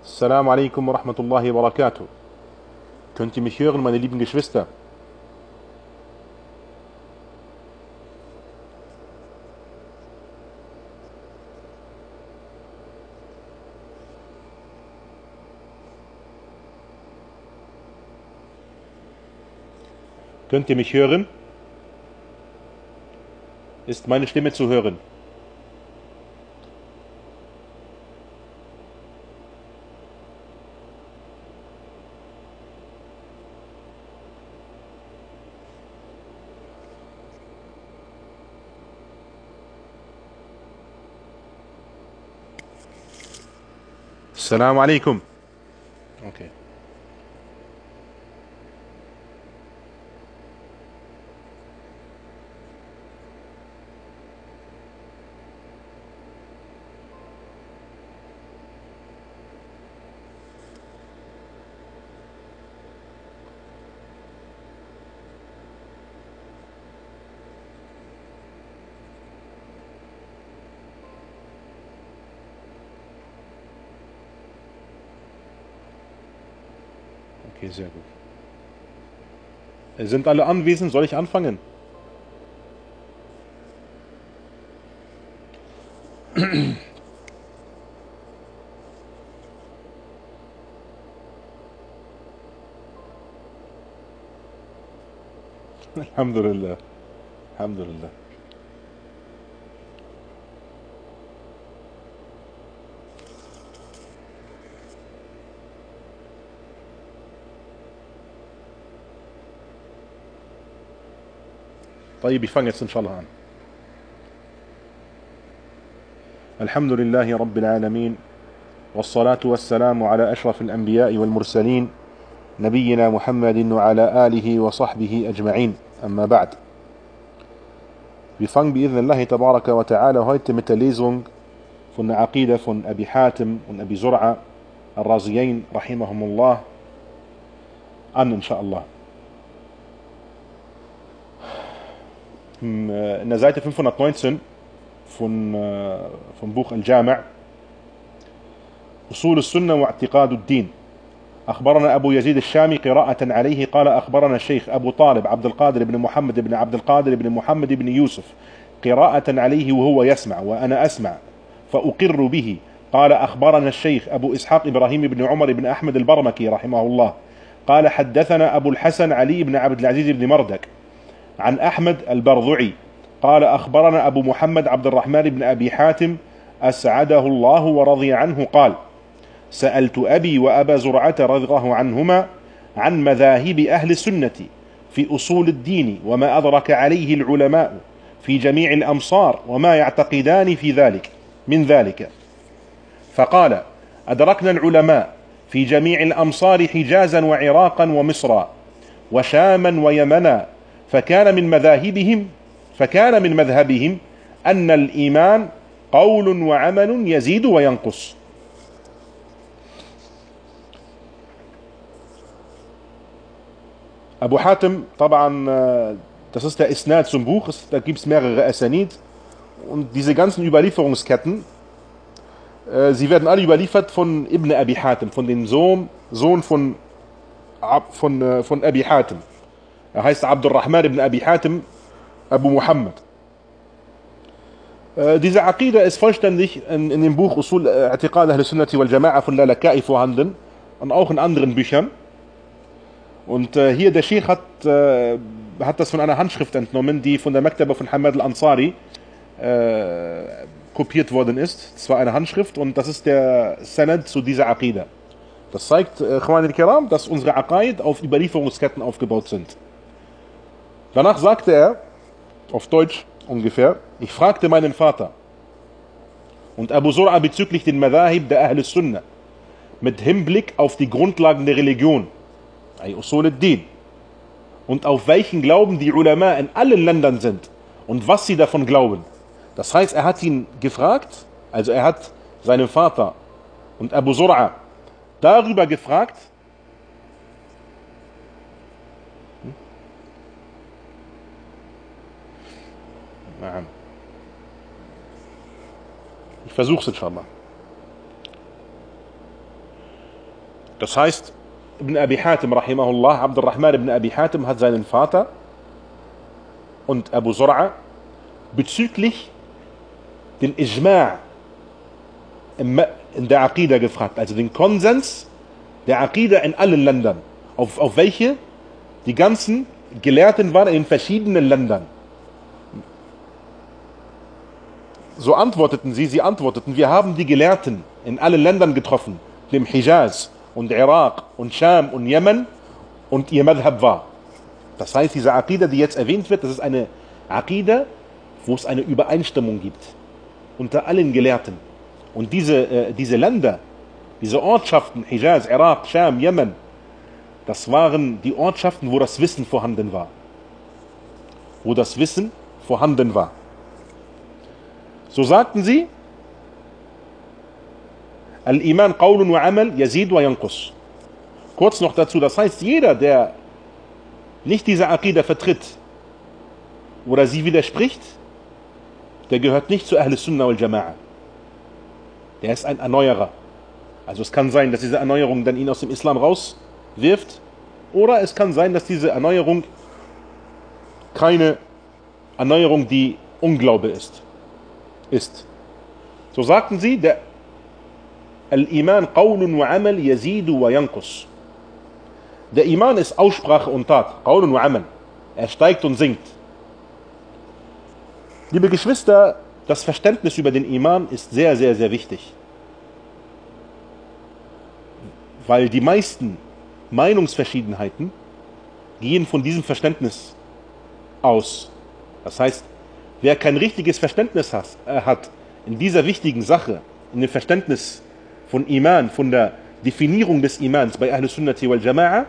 Assalamu alaikum wa rahmatullahi wa barakatuh. Könnt ihr mich hören, meine lieben Geschwister? Könnt ihr mich hören? Ist meine Stimme zu hören? Assalamu alaikum. Okay. Okay, sehr gut. Sind alle anwesend? Soll ich anfangen? Alhamdulillah. Alhamdulillah. طيب ich fange jetzt inshallah an. الحمد لله رب العالمين والصلاة والسلام على أشرف الأنبياء والمرسلين نبينا محمد وعلى آله وصحبه أجمعين. أما بعد. Wir fangen bi'idhnillahi tabaraka wa ta'ala heute mit der Lesung von der Aqida von Abi Hatim und Abi Zur'a al-Raziyain rahimahumullah an, inshallah. In der Seite 519 vom Buch Al-Jami' أصول السنة واعتقاد الدين. أخبرنا أبو يزيد الشامي قراءة عليه قال أخبرنا الشيخ أبو طالب عبد القادر بن محمد بن عبد القادر بن محمد بن يوسف قراءة عليه وهو يسمع وأنا أسمع فأقر به. قال أخبرنا الشيخ أبو إسحاق إبراهيم بن عمر بن أحمد البرمكي رحمه الله قال حدثنا أبو الحسن علي بن عبد العزيز بن مردك عن أحمد البرذعي قال أخبرنا أبو محمد عبد الرحمن بن أبي حاتم أسعده الله ورضي عنه قال سألت أبي وأبا زرعة رضي الله عنهما عن مذاهب أهل السنة في أصول الدين وما أدرك عليه العلماء في جميع الأمصار وما يعتقدان في ذلك من ذلك. فقال أدركنا العلماء في جميع الأمصار حجازا وعراقا ومصرا وشاما ويمنا فكان من مذهبهم أن الإيمان قول وعمل يزيد وينقص. Abu Hatim, das ist der Isnad zum Buch, da gibt es mehrere Asanid und diese ganzen Überlieferungsketten, sie werden alle überliefert von Ibn Abi Hatim, von dem Sohn von Abi Hatim. Er heißt Abdurrahman ibn Abi Hatim Abu Muhammad. Diese Aqida ist vollständig in dem Buch Usul I'tiqad Ahl Sunnati wal Jama'a von Lalaka'i vorhanden und auch in anderen Büchern. Und hier der Sheikh hat das von einer Handschrift entnommen, die von der Maktaba von Hamad al-Ansari kopiert worden ist. Das war eine Handschrift und das ist der Sanad zu dieser Aqida. Das zeigt, Khwan al-Kiram, dass unsere Aqaid auf Überlieferungsketten aufgebaut sind. Danach sagte er, auf Deutsch ungefähr, ich fragte meinen Vater und Abu Zur'a bezüglich den Madhahib der Ahl Sunnah mit Hinblick auf die Grundlagen der Religion, Usul al-Din, und auf welchen Glauben die Ulama in allen Ländern sind und was sie davon glauben. Das heißt, er hat ihn gefragt, also er hat seinen Vater und Abu Zur'a darüber gefragt, ich versuche es inshallah. Das heißt, Ibn Abi Hatim rahimahullah, Abdurrahman ibn Abi Hatim hat seinen Vater und Abu Zur'a bezüglich den Ijma' in der Aqida gefragt, also den Konsens der Aqida in allen Ländern, auf welche die ganzen Gelehrten waren in verschiedenen Ländern. So antworteten sie antworteten, wir haben die Gelehrten in allen Ländern getroffen, dem Hijaz und Irak und Scham und Jemen, und ihr Madhab war. Das heißt, diese Aqida, die jetzt erwähnt wird, das ist eine Aqida, wo es eine Übereinstimmung gibt unter allen Gelehrten. Und diese Länder, diese Ortschaften, Hijaz, Irak, Scham, Jemen, das waren die Ortschaften, wo das Wissen vorhanden war. Wo das Wissen vorhanden war. So sagten sie, Al-Iman qawlun wa amal yazid wa yanqus. Kurz noch dazu, das heißt, jeder, der nicht diese Aqida vertritt oder sie widerspricht, der gehört nicht zu Ahl Sunnah wal Jama'a. Der ist ein Erneuerer. Also es kann sein, dass diese Erneuerung dann ihn aus dem Islam rauswirft, oder es kann sein, dass diese Erneuerung keine Erneuerung, die Unglaube ist. So sagten sie, der Al-Iman qawlun wa amal yazidu wa yanqus. Der Iman ist Aussprache und Tat, qawlun wa amal. Er steigt und sinkt. Liebe Geschwister, das Verständnis über den Iman ist sehr, sehr, sehr wichtig. Weil die meisten Meinungsverschiedenheiten gehen von diesem Verständnis aus. Das heißt, wer kein richtiges Verständnis hat in dieser wichtigen Sache, in dem Verständnis von Iman, von der Definierung des Imans bei Ahl Sunnati wal Jama'a,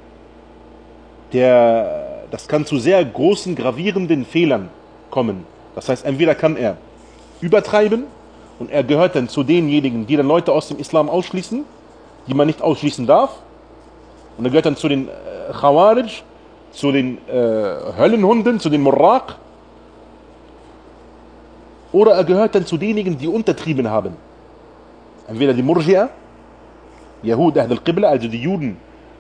das kann zu sehr großen, gravierenden Fehlern kommen. Das heißt, entweder kann er übertreiben und er gehört dann zu denjenigen, die dann Leute aus dem Islam ausschließen, die man nicht ausschließen darf. Und er gehört dann zu den Khawarij, zu den Höllenhunden, zu den Murraq. Oder er gehört dann zu denjenigen, die untertrieben haben. Entweder die Murji'a, Yahud Ahl al-Qibla, also die Juden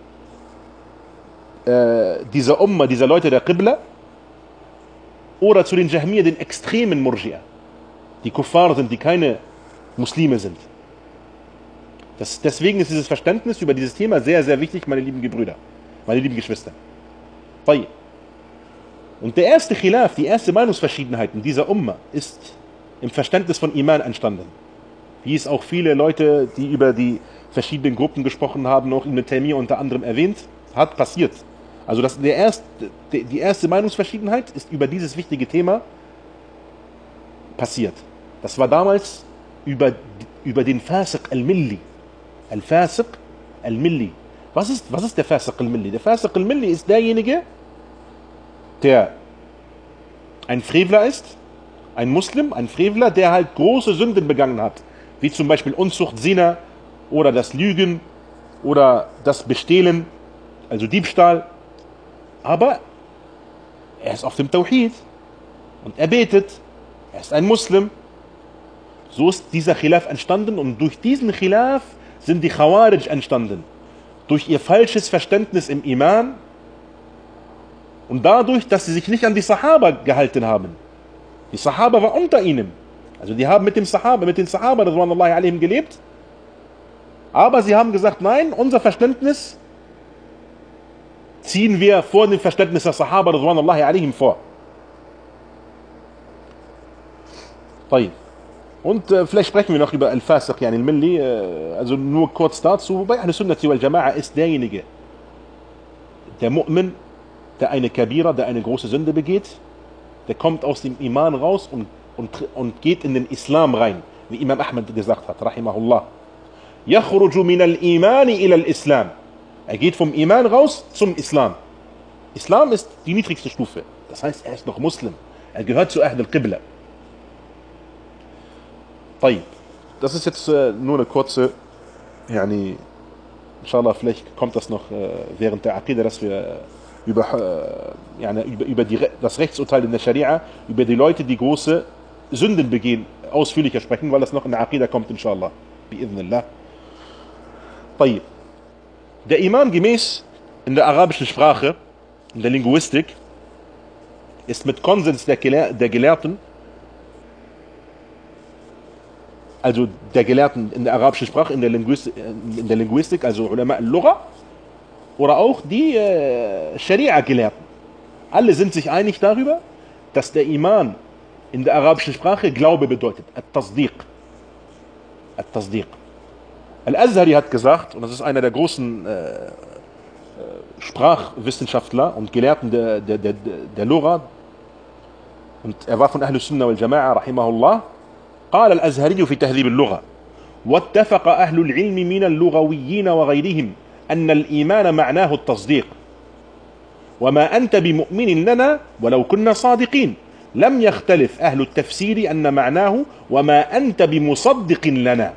dieser Umma, dieser Leute der Qibla, oder zu den Jahmiyyah, den extremen Murji'a, die Kuffar sind, die keine Muslime sind. Deswegen ist dieses Verständnis über dieses Thema sehr, sehr wichtig, meine lieben Gebrüder, meine lieben Geschwister. Und der erste Khilaf, die erste Meinungsverschiedenheit in dieser Umma ist im Verständnis von Iman entstanden. Wie es auch viele Leute, die über die verschiedenen Gruppen gesprochen haben, auch Ibn Taymiyyah unter anderem erwähnt hat, passiert. Also die erste Meinungsverschiedenheit ist über dieses wichtige Thema passiert. Das war damals über den Fasiq al-Milli. Al-Fasiq al-Milli. Was ist der Fasiq al-Milli? Der Fasiq al-Milli ist derjenige, der ein Frevler ist, ein Muslim, ein Frevler, der halt große Sünden begangen hat, wie zum Beispiel Unzucht, Zina oder das Lügen oder das Bestehlen, also Diebstahl. Aber er ist auf dem Tawhid und er betet, er ist ein Muslim. So ist dieser Khilaf entstanden und durch diesen Khilaf sind die Khawarij entstanden. Durch ihr falsches Verständnis im Iman und dadurch, dass sie sich nicht an die Sahaba gehalten haben. Die Sahaba war unter ihnen. Also die haben mit den Sahaba radhiyallahu anhum gelebt. Aber sie haben gesagt, nein, unser Verständnis ziehen wir vor dem Verständnis der Sahaba radhiyallahu anhum vor. Und vielleicht sprechen wir noch über Al-Fasiq, yani Al-Milli, also nur kurz dazu. Bei Ahl Sunnati wal Jama'a ist derjenige, der Mu'min, der eine Kabira, der eine große Sünde begeht, der kommt aus dem Iman raus und geht in den Islam rein, wie Imam Ahmad gesagt hat, rahimahullah. Yakhruju min al-Imani ila al-Islam. Er geht vom Iman raus zum Islam. Islam ist die niedrigste Stufe. Das heißt, er ist noch Muslim. Er gehört zu Ahl al-Qibla. Das ist jetzt nur eine kurze, yani, inshallah, vielleicht kommt das noch während der Aqidah, dass wir über das Rechtsurteil in der Scharia, über die Leute, die große Sünden begehen, ausführlicher sprechen, weil das noch in der Aqidah kommt, inshallah. Bi'idhnillah. Der Iman gemäß in der arabischen Sprache, in der Linguistik, ist mit Konsens der Gelehrten, also der Gelehrten in der arabischen Sprache, in der Linguistik, also Ulama al-Lugha, oder auch die Scharia-Gelehrten. Alle sind sich einig darüber, dass der Iman in der arabischen Sprache Glaube bedeutet. At-Tasdiq. At-Tasdiq. Al-Azhari hat gesagt, und das ist einer der großen Sprachwissenschaftler und Gelehrten der Lugha, und er war von Ahl Sunnah wal Jama'a, rahimahullah, قال الأزهري في تهذيب اللغة واتفق أهل العلم من اللغويين وغيرهم أن الإيمان معناه التصديق وما أنت بمؤمن لنا ولو كنا صادقين لم يختلف أهل التفسير أن معناه وما أنت بمصدق لنا.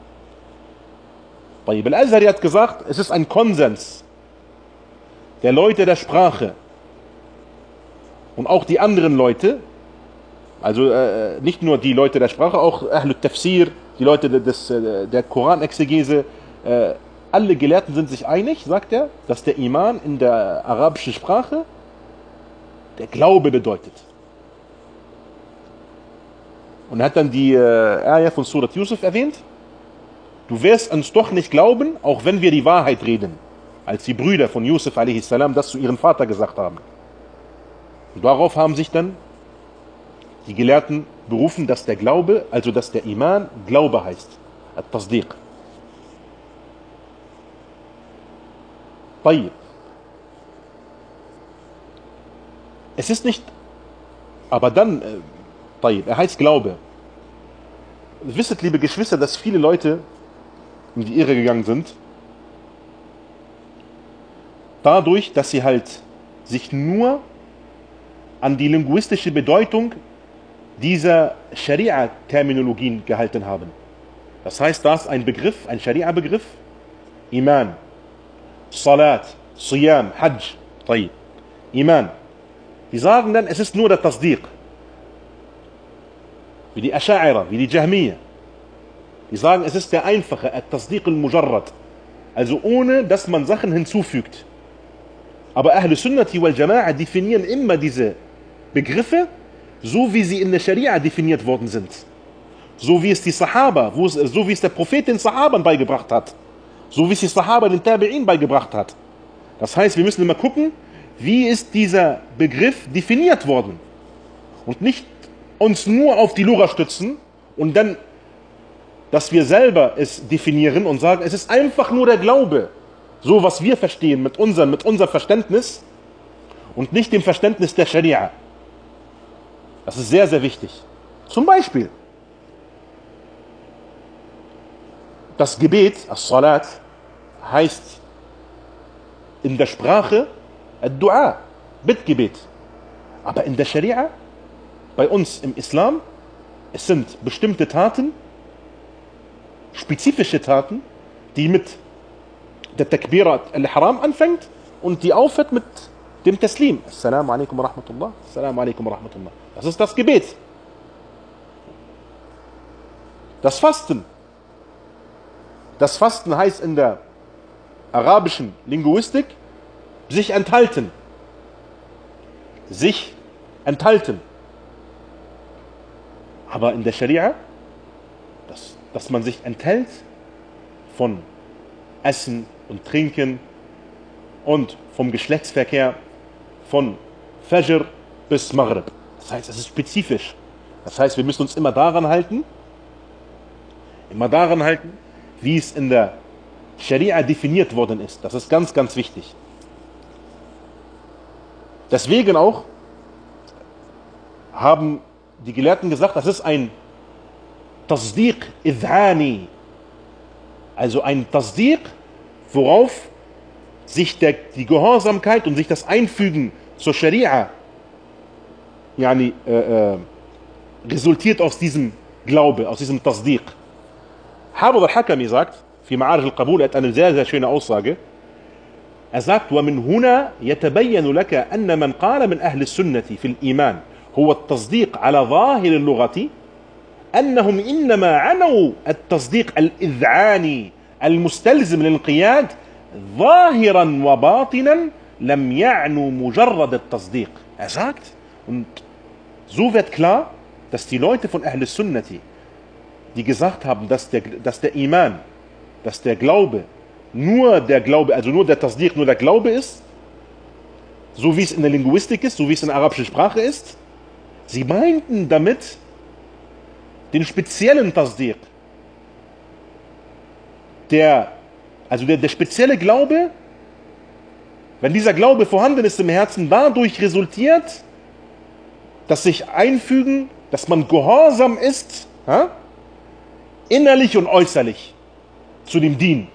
طيب, Al-Azhari hat gesagt, es ist ein Konsens der Leute der Sprache und auch die anderen Leute, also nicht nur die Leute der Sprache, auch Ahl Tafsir, die Leute der Koranexegese, alle Gelehrten sind sich einig, sagt er, dass der Iman in der arabischen Sprache der Glaube bedeutet. Und er hat dann die Ayah von Surat Yusuf erwähnt: Du wirst uns doch nicht glauben, auch wenn wir die Wahrheit reden, als die Brüder von Yusuf a.s. das zu ihrem Vater gesagt haben. Und darauf haben sich dann die Gelehrten berufen, dass der Glaube, also dass der Iman Glaube heißt. At-Tasdiq. طيب. Es ist nicht, aber dann, طيب, er heißt Glaube. Wisset, liebe Geschwister, dass viele Leute in die Irre gegangen sind, dadurch, dass sie halt sich nur an die linguistische Bedeutung dieser Scharia-Terminologien gehalten haben. Das heißt, da ist ein Begriff, ein Scharia-Begriff, Iman, Salat, Siyam, Hajj, طيب, Iman. Die sagen dann, es ist nur der Tasdiq. Wie die Asha'ira, wie die Jahmiya. Die sagen, es ist der einfache, At-Tasdiq al-Mujarrad. Also ohne, dass man Sachen hinzufügt. Aber Ahl Sunnati wal Jama'a definieren immer diese Begriffe, so wie sie in der Scharia definiert worden sind. So wie es die Sahaba, so wie es der Prophet den Sahabern beigebracht hat. So wie es die Sahaba den Tabi'in beigebracht hat. Das heißt, wir müssen immer gucken, wie ist dieser Begriff definiert worden. Und nicht uns nur auf die Lugha stützen und dann, dass wir selber es definieren und sagen, es ist einfach nur der Glaube. So, was wir verstehen mit unserem Verständnis und nicht dem Verständnis der Scharia. Das ist sehr, sehr wichtig. Zum Beispiel das Gebet, As-Salat, heißt in der Sprache Ad-Du'a, Bittgebet. Aber in der Scharia, bei uns im Islam, es sind bestimmte Taten, spezifische Taten, die mit der Takbirat al-Haram anfängt und die aufhört mit dem Taslim. Assalamu alaikum wa rahmatullah, Assalamu alaikum wa rahmatullah. Das ist das Gebet. Das Fasten. Das Fasten heißt in der arabischen Linguistik sich enthalten. Sich enthalten. Aber in der Scharia, dass man sich enthält von Essen und Trinken und vom Geschlechtsverkehr von Fajr bis Maghrib. Das heißt, es ist spezifisch. Das heißt, wir müssen uns immer daran halten, wie es in der Scharia definiert worden ist. Das ist ganz, ganz wichtig. Deswegen auch haben die Gelehrten gesagt, das ist ein Tasdiq Idhani. Also ein Tasdiq, worauf sich die Gehorsamkeit und sich das Einfügen zur Scharia resultiert aus diesem Glaube, aus diesem Tasdiq. Hafid al-Hakami sagt, في معارج القبول, er hat eine sehr, sehr schöne Aussage. Er sagt, ومن هنا يتبين لك أن من قال من أهل السنة في الإيمان هو التصديق على ظاهر اللغة أنهم إنما عنوا التصديق الإذعاني المستلزم للانقياد ظاهرا وباطنا لم يعنوا مجرد التصديق. Er sagt, und so wird klar, dass die Leute von Ahl Sunnati, die gesagt haben, dass der Iman, dass der Glaube, also nur der Tasdiq, nur der Glaube ist, so wie es in der Linguistik ist, so wie es in der arabischen Sprache ist, sie meinten damit den speziellen Tasdiq. Der spezielle Glaube, wenn dieser Glaube vorhanden ist im Herzen, dadurch resultiert, dass sich einfügen, dass man gehorsam ist, innerlich und äußerlich zu dem Dien.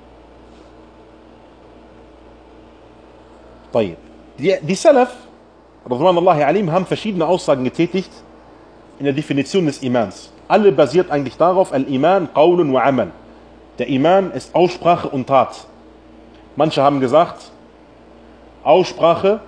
Die Salaf, radhiyallahu anhum, haben verschiedene Aussagen getätigt in der Definition des Imans. Alle basiert eigentlich darauf, Al-Iman, Qawlun wa Amal. Der Iman ist Aussprache und Tat. Manche haben gesagt, Aussprache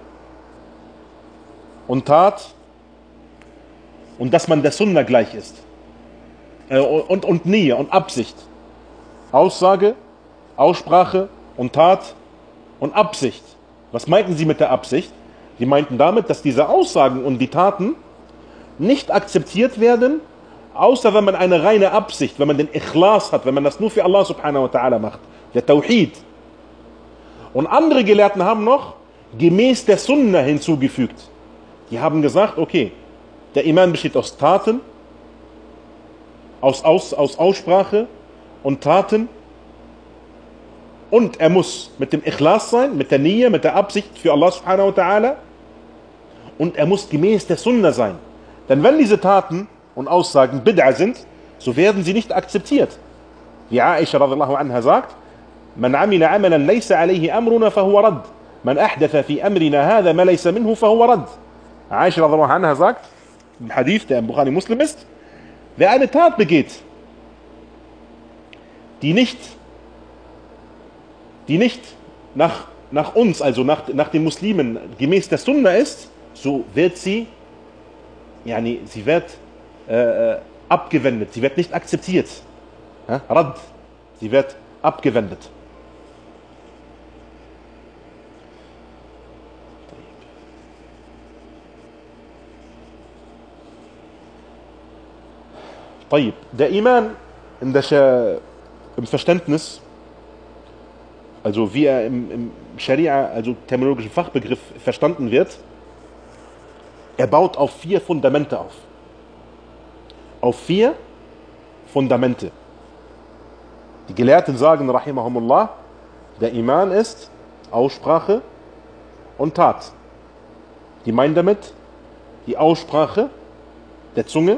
und Tat und dass man der Sunna gleich ist. Und Niyya und Absicht. Aussage, Aussprache und Tat und Absicht. Was meinten sie mit der Absicht? Sie meinten damit, dass diese Aussagen und die Taten nicht akzeptiert werden, außer wenn man eine reine Absicht, wenn man den Ikhlas hat, wenn man das nur für Allah subhanahu wa ta'ala macht, der Tawhid. Und andere Gelehrten haben noch gemäß der Sunna hinzugefügt. Die haben gesagt, okay, der Iman besteht aus Taten, aus Aussprache und Taten, und er muss mit dem Ikhlas sein, mit der Niyya, mit der Absicht für Allah subhanahu wa ta'ala, und er muss gemäß der Sunna sein. Denn wenn diese Taten und Aussagen Bid'a sind, so werden sie nicht akzeptiert. Wie Aisha radhiyallahu anha sagt, Man amila amalan laysa alayhi amruna fahuwa rad. Man ahdatha fi amrina hadha ma laysa minhu fahuwa rad. Aisha radhiyallahu anha sagt, im Hadith, der im Bukhari Muslim ist, wer eine Tat begeht, die nicht nach uns, also nach den Muslimen gemäß der Sunna ist, so wird sie wird abgewendet, sie wird nicht akzeptiert. Rad, sie wird abgewendet. Der Iman im Verständnis, also wie er im Scharia, also terminologischen Fachbegriff verstanden wird, er baut auf 4 Fundamente auf. Auf 4 Fundamente. Die Gelehrten sagen, rahimahumullah, der Iman ist Aussprache und Tat. Die meinen damit die Aussprache der Zunge,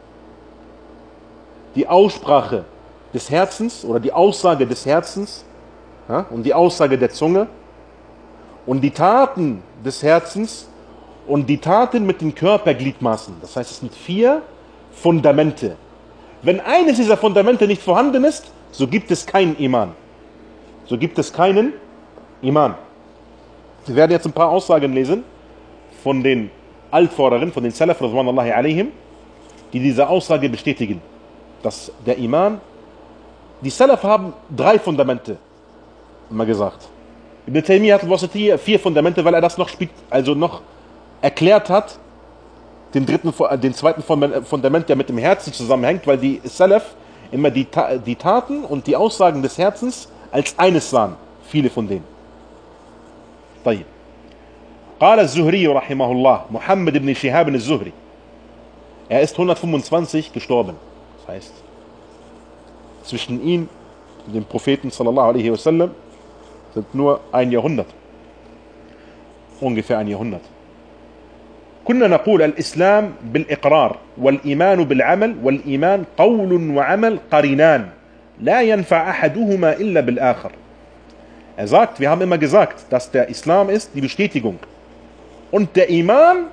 die Aussprache des Herzens oder die Aussage des Herzens, und die Aussage der Zunge und die Taten des Herzens und die Taten mit den Körpergliedmaßen. Das heißt, es sind 4 Fundamente. Wenn eines dieser Fundamente nicht vorhanden ist, so gibt es keinen Iman. So gibt es keinen Iman. Wir werden jetzt ein paar Aussagen lesen von den Altvorderen, von den Salaf, radhiyallahu alaihim, die diese Aussage bestätigen, dass der Iman, die Salaf haben 3 Fundamente immer gesagt. Ibn Taymiyyah hat al-Wasitiyya 4 Fundamente, weil er das noch erklärt hat, den zweiten Fundament, der mit dem Herzen zusammenhängt, weil die Salaf immer die Taten und die Aussagen des Herzens als eines sahen, viele von denen. طيب. قال الزهري رحمه الله محمد بن شهاب الزهري. Er ist 125 gestorben. Das heißt, zwischen ihm und dem Propheten sallallahu alaihi wasallam sind nur ein Jahrhundert. Ungefähr ein Jahrhundert. كنا نقول الإسلام بالإقرار والإيمان بالعمل والإيمان قول وعمل قرينان لا ينفع أحدهما إلا بالآخر. Er sagt, wir haben immer gesagt, dass der Islam ist die Bestätigung und der Iman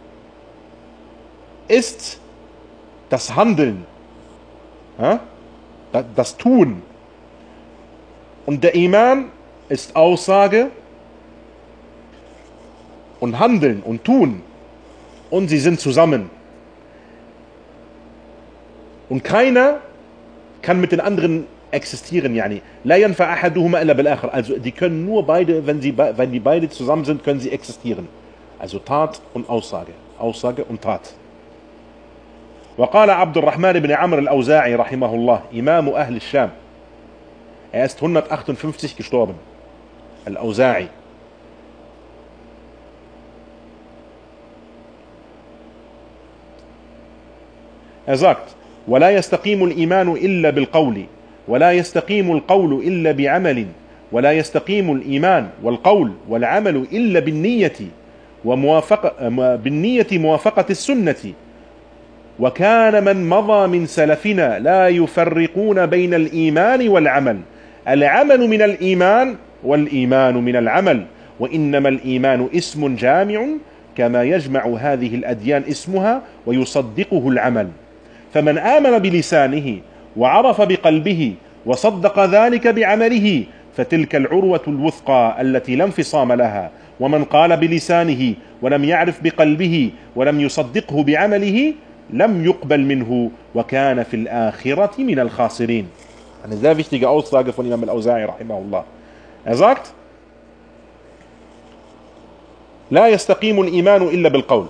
ist das Handeln, das Tun, und der Iman ist Aussage und Handeln und Tun, und sie sind zusammen. Und keiner kann mit den anderen existieren, yani. La yanfa ahaduhuma illa bil akhar. Also die können nur beide, wenn die beide zusammen sind, können sie existieren. Also Tat und Aussage. Aussage und Tat. وقال عبد الرحمن بن عمرو الأوزاعي رحمه الله إمام أهل الشام. Er ist 158 gestorben. Al-Auza'i. Er sagt: ولا يستقيم الإيمان إلا بالقول ولا يستقيم القول إلا بعمل ولا يستقيم الإيمان والقول والعمل إلا بالنية موافقة السنة وكان من مضى من سلفنا لا يفرقون بين الإيمان والعمل العمل من الإيمان والإيمان من العمل وإنما الإيمان اسم جامع كما يجمع هذه الأديان اسمها ويصدقه العمل فمن آمن بلسانه وعرف بقلبه وصدق ذلك بعمله فتلك العروة الوثقى التي لا انفصام لها ومن قال بلسانه ولم يعرف بقلبه ولم يصدقه بعمله لم يقبل منه وكان في الآخرة من الخاسرين. Eine sehr wichtige Aussage von Imam Al-Auza'i rahimahullah. Er sagt: لا يستقيم الإيمان إلا بالقول.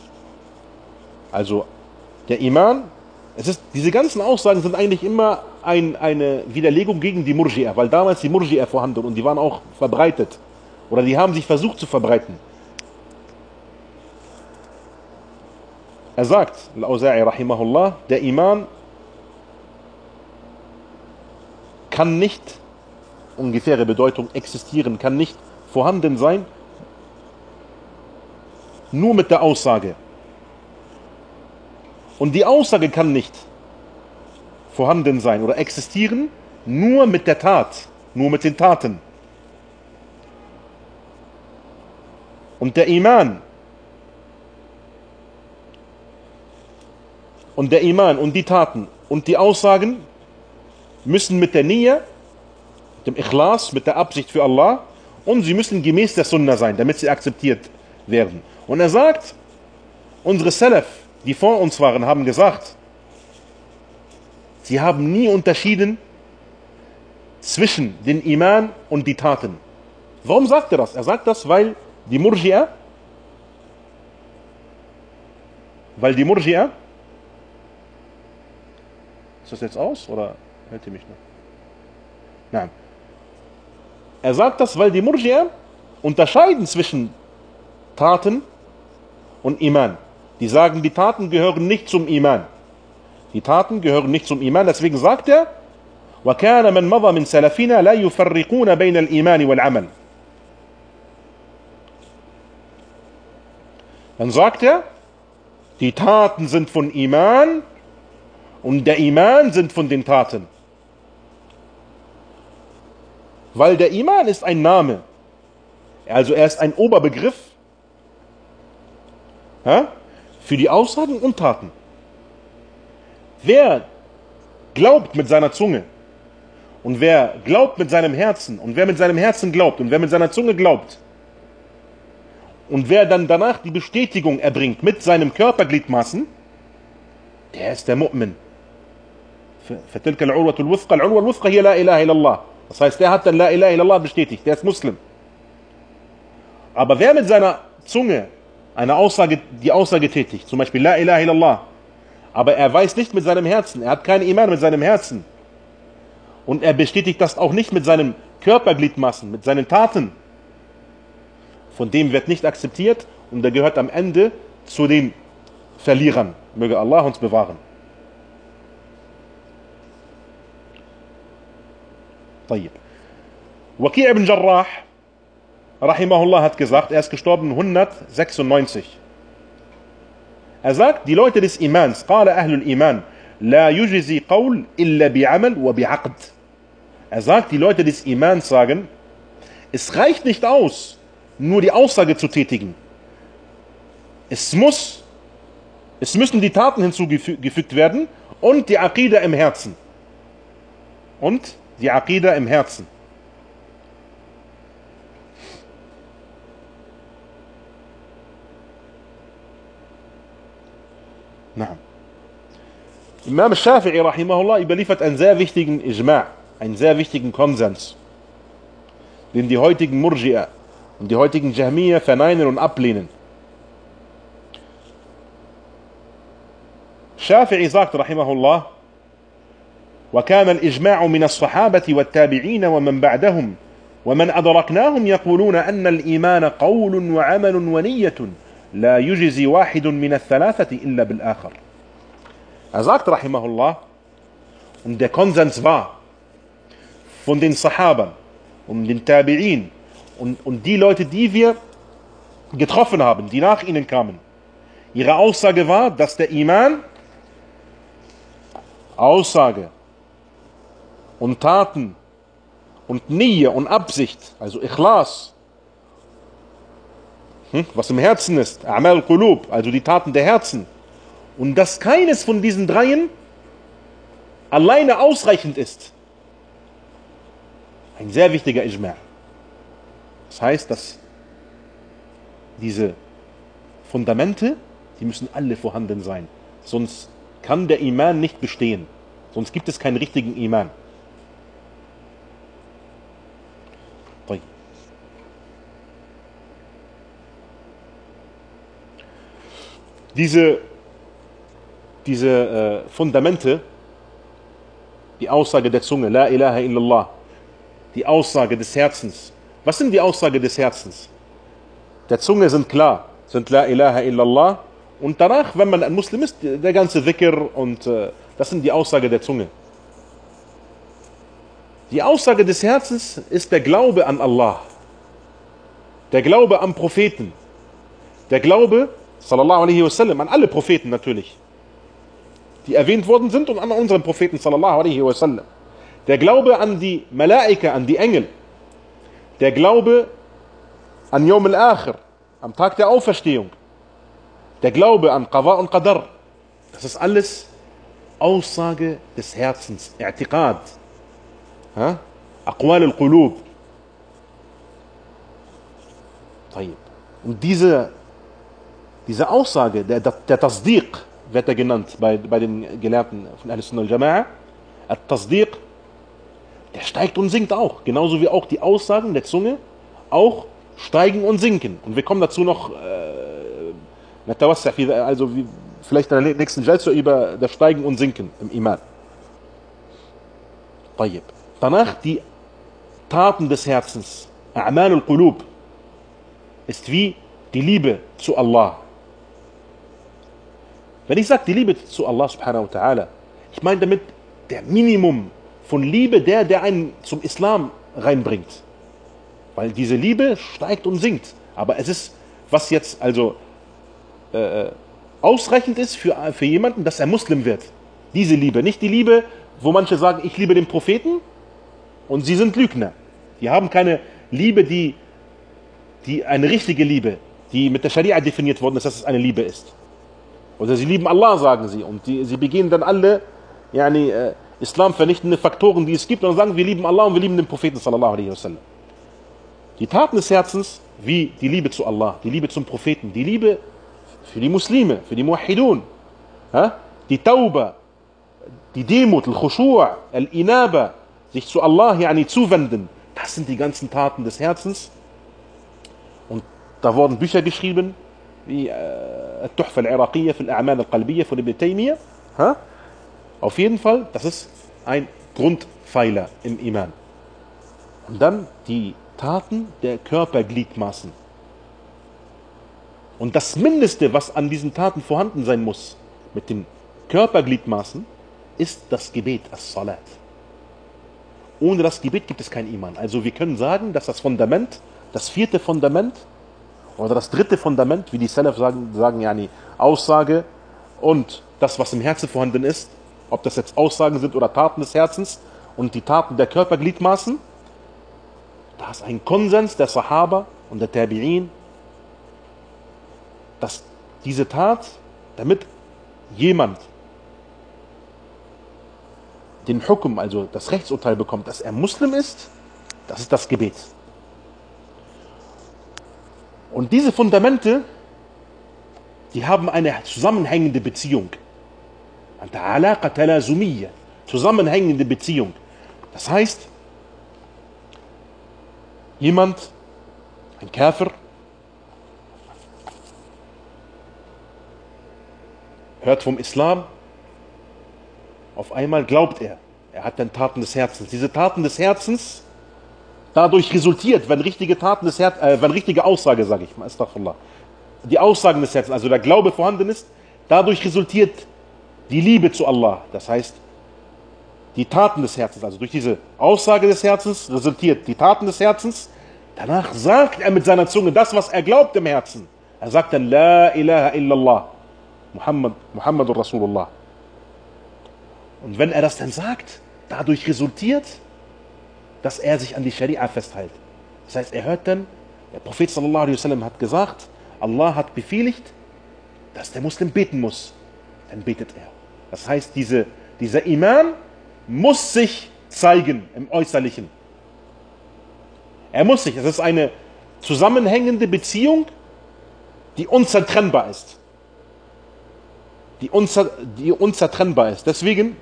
Also der Iman, diese ganzen Aussagen sind eigentlich immer eine Widerlegung gegen die Murji'a, weil damals die Murji'a vorhanden und die waren auch verbreitet oder die haben sich versucht zu verbreiten. Er sagt, Al-Auza'i rahimahullah, der Iman kann nicht, ungefähre Bedeutung, existieren, kann nicht vorhanden sein, nur mit der Aussage. Und die Aussage kann nicht vorhanden sein oder existieren, nur mit der Tat, nur mit den Taten. Und der Iman und die Taten und die Aussagen müssen mit der Niyya, mit dem Ikhlas, mit der Absicht für Allah, und sie müssen gemäß der Sunna sein, damit sie akzeptiert werden. Und er sagt, unsere Salaf, die vor uns waren, haben gesagt, sie haben nie unterschieden zwischen den Iman und die Taten. Warum sagt er das? Er sagt das, weil die Murji'a, ist das jetzt aus oder hört ihr mich noch? Nein. Er sagt das, weil die Murji'a unterscheiden zwischen Taten und Iman. Die sagen, die Taten gehören nicht zum Iman. Die Taten gehören nicht zum Iman. Deswegen sagt er, وَكَانَ مَنْ مَضَى مِنْ سَلَفِنَا لَا يُفَرِّقُونَ بَيْنَ الْإِيمَانِ وَالْعَمَلِ. Dann sagt er, die Taten sind von Iman und der Iman sind von den Taten. Weil der Iman ist ein Name. Also er ist ein Oberbegriff für die Aussagen und Taten. Wer glaubt mit seiner Zunge und wer glaubt mit seinem Herzen und wer mit seinem Herzen glaubt und wer mit seiner Zunge glaubt und wer dann danach die Bestätigung erbringt mit seinem Körpergliedmaßen, der ist der Mu'min. فَتِلْكَ الْعُرْوَةُ الْوُثْقَى الْعُرْوَةُ الْوُثْقَى هِيَ لَا إِلَهَ إِلَّا اللَّهِ. Das heißt, der hat dann La ilaha illallah bestätigt, der ist Muslim. Aber wer mit seiner Zunge die Aussage tätigt, zum Beispiel La ilaha illallah, aber er weiß nicht mit seinem Herzen, er hat keinen Iman mit seinem Herzen und er bestätigt das auch nicht mit seinen Körpergliedmaßen, mit seinen Taten, von dem wird nicht akzeptiert und der gehört am Ende zu den Verlierern. Möge Allah uns bewahren. طيب. Waki' ibn Jarrah rahimahullah hat gesagt, er ist gestorben 196. Er sagt, die Leute des Imans, قال أهل الإيمان لا يجزي قول إلا بعمل وبعقد. Er sagt, die Leute des Imans sagen, es reicht nicht aus, nur die Aussage zu tätigen. Es müssen die Taten hinzugefügt werden und die Aqida im Herzen. Und die Aqida im Herzen. Imam Shafi'i rahimahullah überliefert einen sehr wichtigen Ijma'. einen sehr wichtigen Konsens, den die heutigen Murji'a und die heutigen Jahmiyyah verneinen und ablehnen. Shafi'i sagt, rahimahullah, وكان الإجماع من الصحابة والتابعين ومن بعدهم ومن أدركناهم يقولون أن الإيمان قول وعمل ونية لا يجزي واحد من الثلاثة إلا بالآخر. Sagt, rahimahullah, und der Konsens war von den Sahabern und den Tabi'in und die Leute, die wir getroffen haben, die nach ihnen kamen. Ihre Aussage war, dass der Iman Aussage und Taten und Niyya und Absicht, also Ikhlas, was im Herzen ist, A'mal Qulub, also die Taten der Herzen, und dass keines von diesen dreien alleine ausreichend ist. Ein sehr wichtiger Ijma'. Das heißt, dass diese Fundamente, die müssen alle vorhanden sein. Sonst kann der Iman nicht bestehen. Sonst gibt es keinen richtigen Iman. Diese Fundamente, die Aussage der Zunge, La ilaha illallah, die Aussage des Herzens. Was sind die Aussage des Herzens? Der Zunge sind klar, sind La ilaha illallah, und danach, wenn man ein Muslim ist, der ganze Dhikr, und das sind die Aussage der Zunge. Die Aussage des Herzens ist der Glaube an Allah, der Glaube am Propheten, der Glaube, sallallahu alaihi wasallam, an alle Propheten natürlich, die erwähnt worden sind, und an unseren Propheten, sallallahu alaihi wasallam. Der Glaube an die Malaika, an die Engel, der Glaube an Yawm al-Akhir, am Tag der Auferstehung, der Glaube an Qada und Qadar, das ist alles Aussage des Herzens, I'tiqad, Aqwal al-Qulub. Und diese Aussage, der Tasdiq, wird er genannt bei den Gelehrten von Ahl-Sunnah al-Jama'a, At-Tasdiq, der steigt und sinkt auch, genauso wie auch die Aussagen der Zunge auch steigen und sinken. Und wir kommen dazu noch, also vielleicht in der nächsten Jalsa über das Steigen und Sinken im Iman. Danach die Taten des Herzens, A'mal al-Qulub, ist wie die Liebe zu Allah. Wenn ich sage die Liebe zu Allah subhanahu wa ta'ala, ich meine damit der Minimum von Liebe, der einen zum Islam reinbringt. Weil diese Liebe steigt und sinkt. Aber es ist, was jetzt also ausreichend ist für jemanden, dass er Muslim wird. Diese Liebe, nicht die Liebe, wo manche sagen, ich liebe den Propheten und sie sind Lügner. Die haben keine Liebe, die eine richtige Liebe, die mit der Scharia definiert worden ist, dass es eine Liebe ist. Oder sie lieben Allah, sagen sie, und sie begehen dann alle Islam vernichtende Faktoren, die es gibt, und dann sagen, wir lieben Allah und wir lieben den Propheten sallallahu alaihi wasallam. Die Taten des Herzens, wie die Liebe zu Allah, die Liebe zum Propheten, die Liebe für die Muslime, für die Muwahhidun, die Tauba, die Demut, Al-Khushu', Al-Inaba, sich zu Allah zuwenden, das sind die ganzen Taten des Herzens. Und da wurden Bücher geschrieben, wie Al-Tuhfa al-Iraqiyya fi al-A'mal al-Qalbiyya von Ibn Taymiyyah. Auf jeden Fall, das ist ein Grundpfeiler im Iman. Und dann die Taten der Körpergliedmaßen. Und das Mindeste, was an diesen Taten vorhanden sein muss, mit den Körpergliedmaßen, ist das Gebet, as-Salat. Ohne das Gebet gibt es kein Iman. Also wir können sagen, dass das Fundament, das vierte Fundament oder das dritte Fundament, wie die Salaf sagen Aussage und das, was im Herzen vorhanden ist, ob das jetzt Aussagen sind oder Taten des Herzens und die Taten der Körpergliedmaßen, da ist ein Konsens der Sahaba und der Tabi'in, dass diese Tat, damit jemand den Hukum, also das Rechtsurteil bekommt, dass er Muslim ist, das ist das Gebet. Und diese Fundamente, die haben eine zusammenhängende Beziehung. Zusammenhängende Beziehung. Das heißt, jemand, ein Kafir, hört vom Islam, auf einmal glaubt er. Er hat dann Taten des Herzens. Diese Taten des Herzens, dadurch resultiert, wenn richtige Taten des Herzens, wenn richtige Aussage, sage ich mal, Astaghfirullah, die Aussagen des Herzens, also der Glaube vorhanden ist, dadurch resultiert die Liebe zu Allah. Das heißt, die Taten des Herzens, also durch diese Aussage des Herzens resultiert die Taten des Herzens. Danach sagt er mit seiner Zunge das, was er glaubt im Herzen. Er sagt dann, La ilaha illallah, Muhammadur Rasulullah. Und wenn er das dann sagt, dadurch resultiert, dass er sich an die Scharia festhält. Das heißt, er hört dann, der Prophet sallallahu alaihi wasallam hat gesagt, Allah hat befehligt, dass der Muslim beten muss. Dann betet er. Das heißt, dieser Iman muss sich zeigen im Äußerlichen. Er muss sich, es ist eine zusammenhängende Beziehung, die unzertrennbar ist. Die unzertrennbar ist. Deswegen,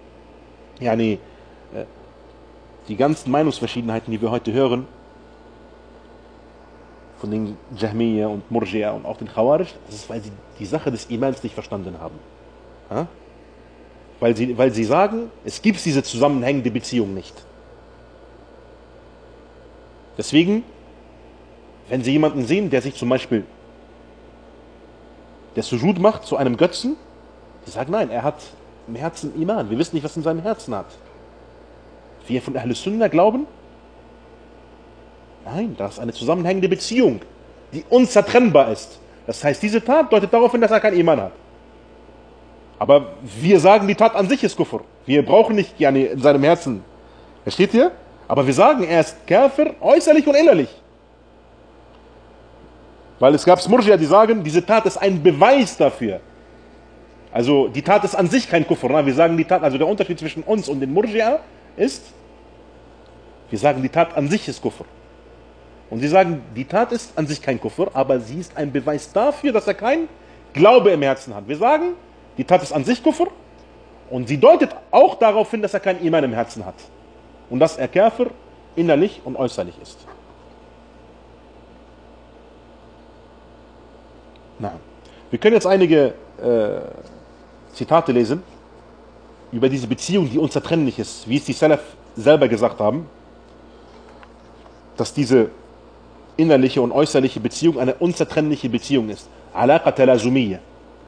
die ganzen Meinungsverschiedenheiten, die wir heute hören, von den Jahmiyyah und Murji'a und auch den Khawarij, das ist, weil sie die Sache des Imans nicht verstanden haben. Ja? Weil sie sagen, es gibt diese zusammenhängende Beziehung nicht. Deswegen, wenn sie jemanden sehen, der sich zum Beispiel der Sujud macht zu einem Götzen, die sagen, nein, er hat im Herzen Iman. Wir wissen nicht, was in seinem Herzen hat. Wir von Ahl Sunnah glauben, nein, das ist eine zusammenhängende Beziehung, die unzertrennbar ist. Das heißt, diese Tat deutet darauf hin, dass er kein Iman hat. Aber wir sagen, die Tat an sich ist Kufr. Wir brauchen nicht in seinem Herzen. Versteht ihr? Aber wir sagen, er ist Kafir, äußerlich und innerlich. Weil es gab Murji'a, die sagen, diese Tat ist ein Beweis dafür. Also die Tat ist an sich kein Kufr. Wir sagen die Tat, also der Unterschied zwischen uns und den Murji'a ist, wir sagen, die Tat an sich ist Kufr. Und sie sagen, die Tat ist an sich kein Kufr, aber sie ist ein Beweis dafür, dass er kein Glaube im Herzen hat. Wir sagen, die Tat ist an sich Kufr und sie deutet auch darauf hin, dass er kein Iman im Herzen hat. Und dass er Kafir innerlich und äußerlich ist. Na, wir können jetzt einige Zitate lesen über diese Beziehung, die unzertrennlich ist, wie es die Salaf selber gesagt haben, dass diese innerliche und äußerliche Beziehung eine unzertrennliche Beziehung ist. Alaqa talazumiyya.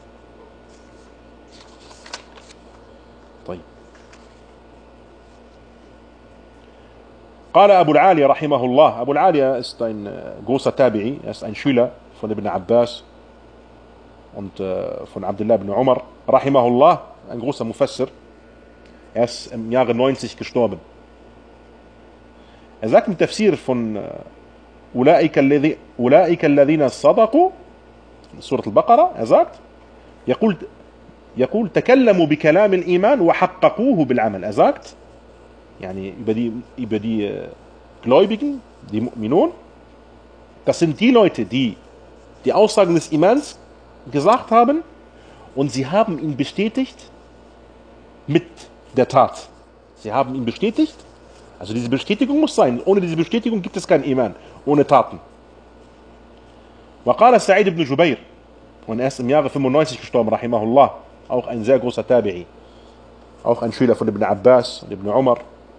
قال أبو العالية رحمه الله. Abu al-Aliya ist ein großer Tabi'i, er ist ein Schüler von Ibn Abbas und von Abdullah ibn Umar, rahimahullah, ein großer Mufassir. Er ist im Jahre 90 gestorben. Er sagt im Tafsir von أولئك الذين صدقوا, Surah al-Baqarah, er sagt, يقول تكلموا بكلام الإيمان وحققوه بالعمل. Er sagt, über die Gläubigen, die Mu'minun, das sind die Leute, die die Aussagen des Imans gesagt haben und sie haben ihn bestätigt mit der Tat. Sie haben ihn bestätigt, also diese Bestätigung muss sein. Ohne diese Bestätigung gibt es keinen Iman, ohne Taten. وقال سعيد ibn Jubair, und er ist im Jahre 95 gestorben, rahimahullah, auch ein sehr großer Tabi'i, auch ein Schüler von Ibn Abbas und Ibn Umar.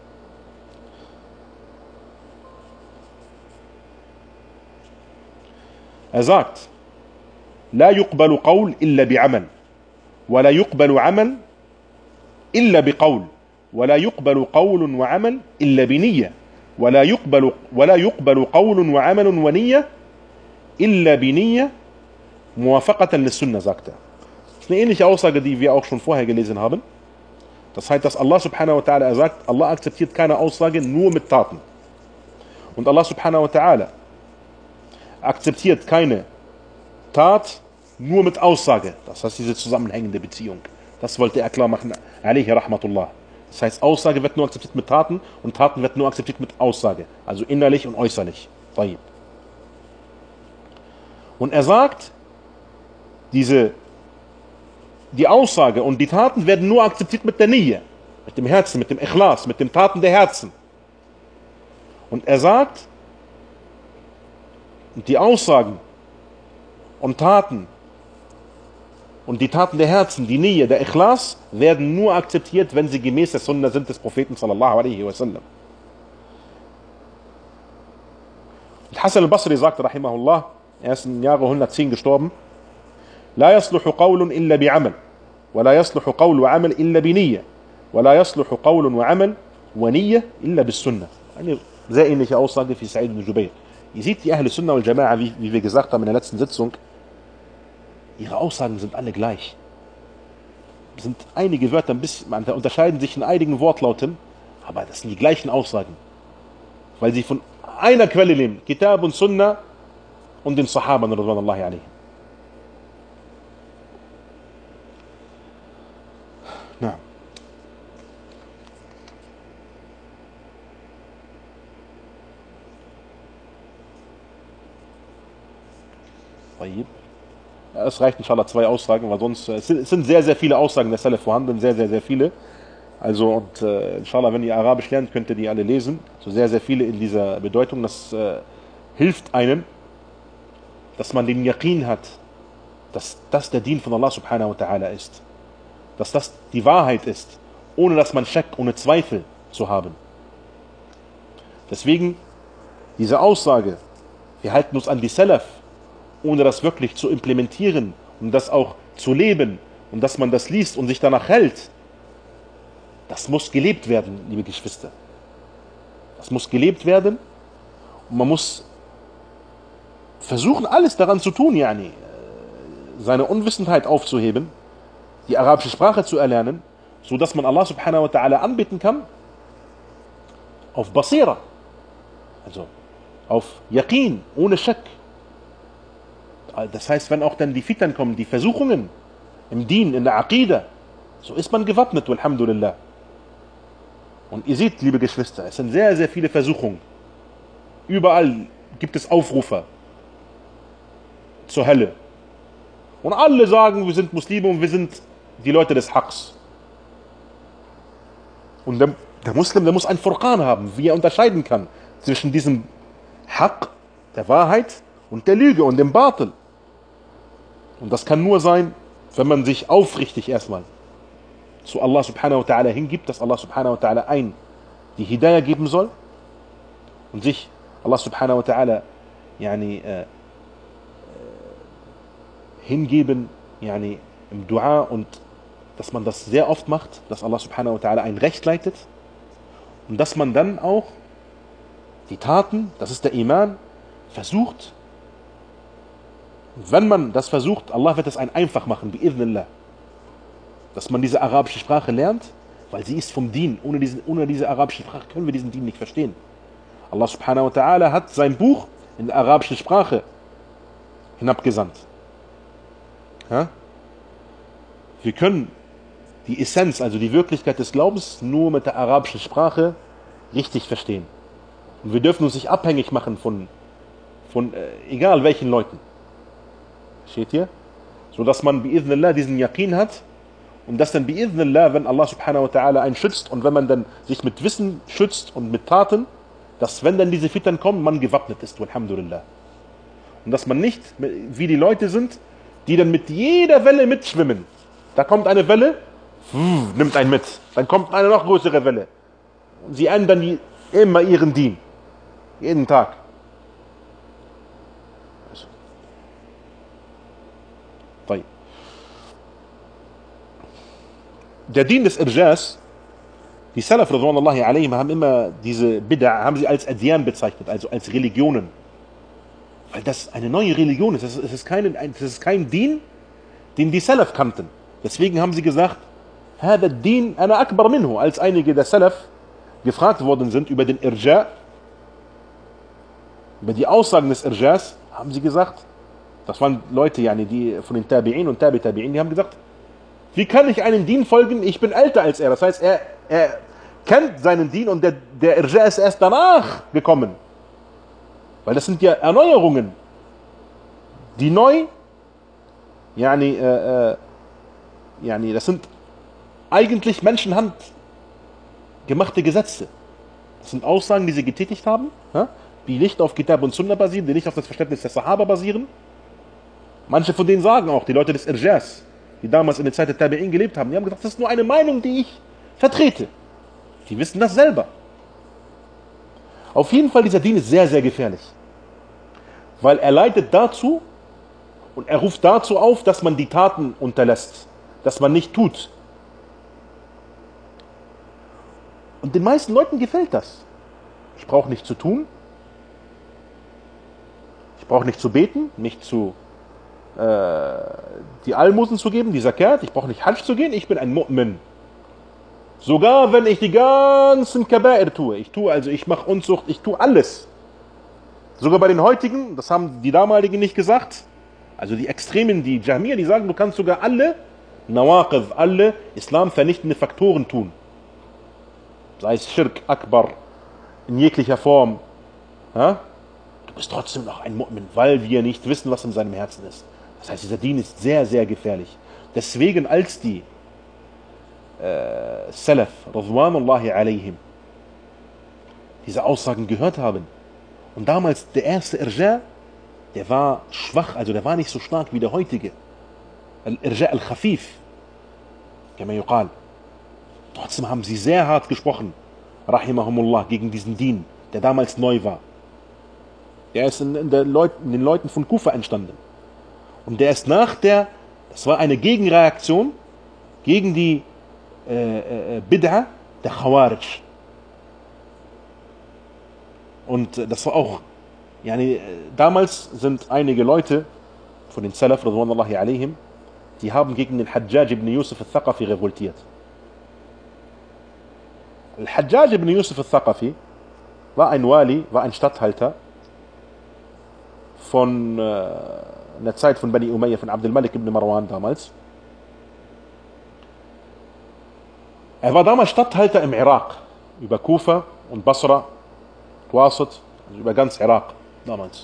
Er sagt, لا يقبل قول إلا بعمل ولا يقبل عمل إلا بقول ولا يقبل قول وعمل إلا بنية ولا يقبل قول وعمل ونية إلا بنية موافقة للسنة, sagt er. Das ist eine ähnliche Aussage, die wir auch schon vorher gelesen haben. Das heißt, dass Allah subhanahu wa ta'ala, er sagt, Allah akzeptiert keine Aussage nur mit Taten. Und Allah subhanahu wa ta'ala akzeptiert keine Tat nur mit Aussage. Das heißt, diese zusammenhängende Beziehung. Das wollte er klar machen, alayhi rahmatullah. Das heißt, Aussage wird nur akzeptiert mit Taten und Taten wird nur akzeptiert mit Aussage. Also innerlich und äußerlich. Und er sagt, die Aussage und die Taten werden nur akzeptiert mit der Niyya. Mit dem Herzen, mit dem Ikhlas, mit den Taten der Herzen. Und er sagt, die Aussagen und Taten und die Taten der Herzen, die Niyya, der Ikhlas, werden nur akzeptiert, wenn sie gemäß der Sunna sind des Propheten sallallahu alaihi wasallam. Hassan al-Basri sagte, rahimahullah, er ist im Jahre 110 gestorben, لا يصلح قول إلا بعمل ولا يصلح قول وعمل إلا بنية ولا يصلح قول وعمل ونية إلا بالسنة. Eine sehr ähnliche Aussage für Sa'id ibn Jubayr. Ihr seht die Ahl Sunnah wal Jama'a, wie wir gesagt haben in der letzten Sitzung, ihre Aussagen sind alle gleich. Es sind einige Wörter ein bisschen, man unterscheiden sich in einigen Wortlauten, aber das sind die gleichen Aussagen. Weil sie von einer Quelle nehmen, Kitab und Sunnah und den Sahaba radhiyallahu anhum. Na. Es reicht inshallah 2 Aussagen, weil sonst es sind sehr, sehr viele Aussagen der Salaf vorhanden, sehr, sehr, sehr viele. Also und inshallah, wenn ihr Arabisch lernt, könnt ihr die alle lesen. So sehr, sehr viele in dieser Bedeutung. Das hilft einem, dass man den Yaqin hat, dass das der Dien von Allah subhanahu wa ta'ala ist. Dass das die Wahrheit ist, ohne dass man Schak, ohne Zweifel zu haben. Deswegen diese Aussage, wir halten uns an die Salaf, ohne das wirklich zu implementieren und das auch zu leben und dass man das liest und sich danach hält, das muss gelebt werden, liebe Geschwister. Das muss gelebt werden und man muss versuchen, alles daran zu tun, yani, seine Unwissenheit aufzuheben, die arabische Sprache zu erlernen, so dass man Allah subhanahu wa ta'ala anbeten kann auf Basira, also auf Yaqin, ohne Schak. Das heißt, wenn auch dann die Fitnan kommen, die Versuchungen im Dien, in der Aqida, so ist man gewappnet, walhamdulillah. Und ihr seht, liebe Geschwister, es sind sehr, sehr viele Versuchungen. Überall gibt es Aufrufer zur Hölle. Und alle sagen, wir sind Muslime und wir sind die Leute des Haqs. Und der Muslim, der muss ein Furqan haben, wie er unterscheiden kann zwischen diesem Haq, der Wahrheit, und der Lüge und dem Batil. Und das kann nur sein, wenn man sich aufrichtig erstmal zu Allah subhanahu wa ta'ala hingibt, dass Allah subhanahu wa ta'ala die Hidayah geben soll und sich Allah subhanahu wa ta'ala yani, hingeben yani, im Dua und dass man das sehr oft macht, dass Allah subhanahu wa ta'ala ein Recht leitet und dass man dann auch die Taten, das ist der Iman, versucht. Wenn man das versucht, Allah wird es einen einfach machen, bi'idhnillah. Dass man diese arabische Sprache lernt, weil sie ist vom Dien. Ohne diese arabische Sprache können wir diesen Dien nicht verstehen. Allah subhanahu wa ta'ala hat sein Buch in der arabischen Sprache hinabgesandt. Ja? Wir können die Essenz, also die Wirklichkeit des Glaubens, nur mit der arabischen Sprache richtig verstehen. Und wir dürfen uns nicht abhängig machen von egal welchen Leuten. Steht hier? So dass man bi'idhnillah diesen Yaqin hat und dass dann bi'idhnillah, wenn Allah subhanahu wa ta'ala einen schützt und wenn man dann sich mit Wissen schützt und mit Taten, dass wenn dann diese Fitern kommen, man gewappnet ist, walhamdulillah. Und dass man nicht wie die Leute sind, die dann mit jeder Welle mitschwimmen. Da kommt eine Welle, nimmt einen mit. Dann kommt eine noch größere Welle. Und sie ändern immer ihren Dien. Jeden Tag. Der Dien des Irjas, die Salaf radhiyallahu alayhim haben immer diese Bid'a, haben sie als Adyan bezeichnet, also als Religionen. Weil das eine neue Religion ist. Es ist kein Dien, den die Salaf kannten. Deswegen haben sie gesagt, هذا الدين أنا أكبر منه. Als einige der Salaf gefragt worden sind über den Irja, über die Aussagen des Irjas, haben sie gesagt, das waren Leute, yani, die von den Tabi'in und Tabi'in, die haben gesagt, wie kann ich einem Dien folgen? Ich bin älter als er. Das heißt, er kennt seinen Dien und der Irja ist erst danach gekommen. Weil das sind ja Erneuerungen, die neu, yani, das sind eigentlich Menschenhand gemachte Gesetze. Das sind Aussagen, die sie getätigt haben, die nicht auf Kitab und Sunna basieren, die nicht auf das Verständnis der Sahaba basieren. Manche von denen sagen auch, die Leute des Irjas, die damals in der Zeit der Tabi'in gelebt haben, die haben gesagt, das ist nur eine Meinung, die ich vertrete. Die wissen das selber. Auf jeden Fall, dieser Dien ist sehr, sehr gefährlich. Weil er leitet dazu und er ruft dazu auf, dass man die Taten unterlässt. Dass man nicht tut. Und den meisten Leuten gefällt das. Ich brauche nicht zu tun. Ich brauche nicht zu beten, nicht zu die Almosen zu geben, die Zakat. Ich brauche nicht Hajj zu gehen. Ich bin ein Mu'min. Sogar wenn ich die ganzen Kaba'ir tue. Ich mache Unzucht, ich tue alles. Sogar bei den heutigen, das haben die damaligen nicht gesagt, also die Extremen, die Jahmiya, die sagen, du kannst sogar alle Nawaqidh, alle Islam vernichtende Faktoren tun. Sei es Schirk, Akbar, in jeglicher Form. Ja? Du bist trotzdem noch ein Mu'min, weil wir nicht wissen, was in seinem Herzen ist. Das heißt, dieser Dien ist sehr, sehr gefährlich. Deswegen, als die Salaf, Radwanullahi alayhim, diese Aussagen gehört haben, und damals der erste Irja, der war schwach, also der war nicht so stark wie der heutige. Al-Irja al-Khafif, kama yuqal. Trotzdem haben sie sehr hart gesprochen, rahimahumullah, gegen diesen Dien, der damals neu war. Der ist in den Leuten von Kufa entstanden. Und der ist das war eine Gegenreaktion gegen die Bid'a der Khawarij. Und das war auch, damals sind einige Leute von den Salaf, radwanullahi alayhim, die haben gegen den Hajjaj ibn Yusuf al-Thaqafi revoltiert. Al-Hajjaj ibn Yusuf al-Thaqafi war ein Wali, war ein Statthalter von der Zeit von Bani Umayyah, von Abdul Malik ibn Marwan damals. Er war damals Statthalter im Irak, über Kufa und Basra, Wasit, also über ganz Irak damals.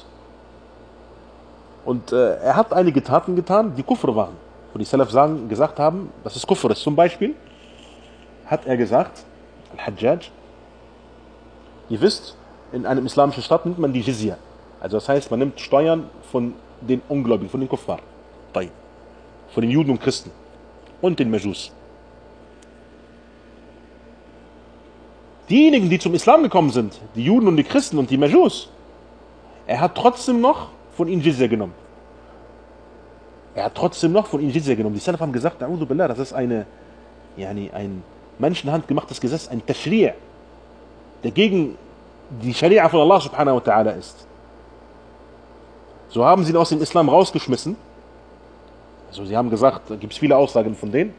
Und er hat einige Taten getan, die Kufr waren. Wo die Salaf gesagt haben, dass es Kufr ist. Zum Beispiel hat er gesagt, Al-Hajjaj, ihr wisst, in einem islamischen Staat nimmt man die Jizya. Also das heißt, man nimmt Steuern von den Ungläubigen, von den Kuffar. Von den Juden und Christen. Und den Majus. Diejenigen, die zum Islam gekommen sind, die Juden und die Christen und die Majus, er hat trotzdem noch von ihnen Jizya genommen. Die Salaf haben gesagt, A'udhu Billah, das ist ein menschenhandgemachtes Gesetz, ein Tashri', der gegen die Scharia von Allah subhanahu wa ta'ala ist. So haben sie ihn aus dem Islam rausgeschmissen. Also sie haben gesagt, da gibt es viele Aussagen von denen,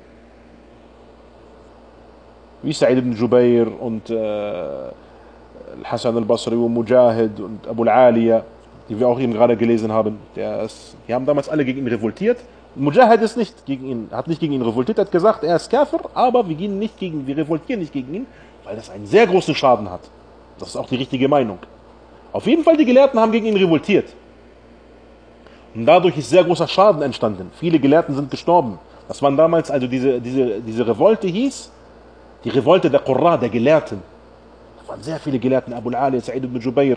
wie Sa'id ibn Jubair und Al-Hasan al-Basri und Mujahid und Abu al-Aliya, die wir auch eben gerade gelesen haben. Die haben damals alle gegen ihn revoltiert. Mujahid hat nicht gegen ihn revoltiert, hat gesagt, er ist Kafir, aber wir revoltieren nicht gegen ihn, weil das einen sehr großen Schaden hat. Das ist auch die richtige Meinung. Auf jeden Fall, die Gelehrten haben gegen ihn revoltiert. Und dadurch ist sehr großer Schaden entstanden. Viele Gelehrten sind gestorben. Das waren damals, also diese Revolte hieß, die Revolte der Qurra, der Gelehrten. Da waren sehr viele Gelehrten, Abu al-Ali, Sa'id ibn Jubair,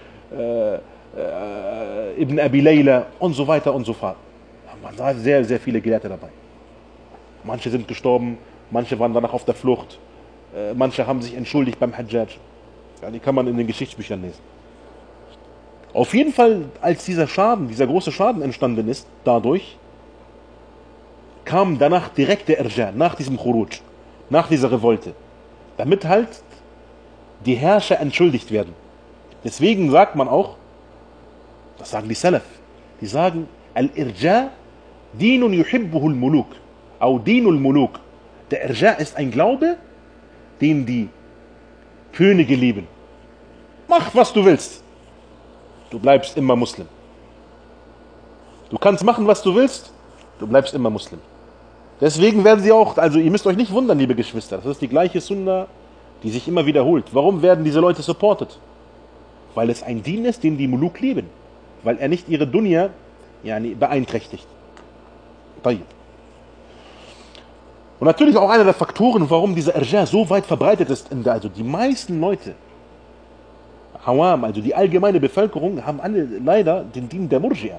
Ibn Abi Layla und so weiter und so fort. Da waren sehr, sehr viele Gelehrte dabei. Manche sind gestorben, manche waren danach auf der Flucht, manche haben sich entschuldigt beim Hajjaj. Ja, die kann man in den Geschichtsbüchern lesen. Auf jeden Fall, als dieser große Schaden entstanden ist, dadurch, kam danach direkt der Irja, nach diesem Khuruj, nach dieser Revolte, damit halt die Herrscher entschuldigt werden. Deswegen sagt man auch, das sagen die Salaf, die sagen, Al-Irja dinun yuhibbuhu al-muluk, au dinul muluk. Der Irja ist ein Glaube, den die Könige lieben. Mach, was du willst. Du bleibst immer Muslim. Du kannst machen, was du willst, du bleibst immer Muslim. Deswegen werden sie auch, also ihr müsst euch nicht wundern, liebe Geschwister, das ist die gleiche Sunna, die sich immer wiederholt. Warum werden diese Leute supported? Weil es ein Dien ist, den die Muluk lieben. Weil er nicht ihre Dunya, beeinträchtigt. Und natürlich auch einer der Faktoren, warum dieser Irja so weit verbreitet ist, also die meisten Leute, Hawam, also die allgemeine Bevölkerung, haben alle leider den Dien der Murji'a.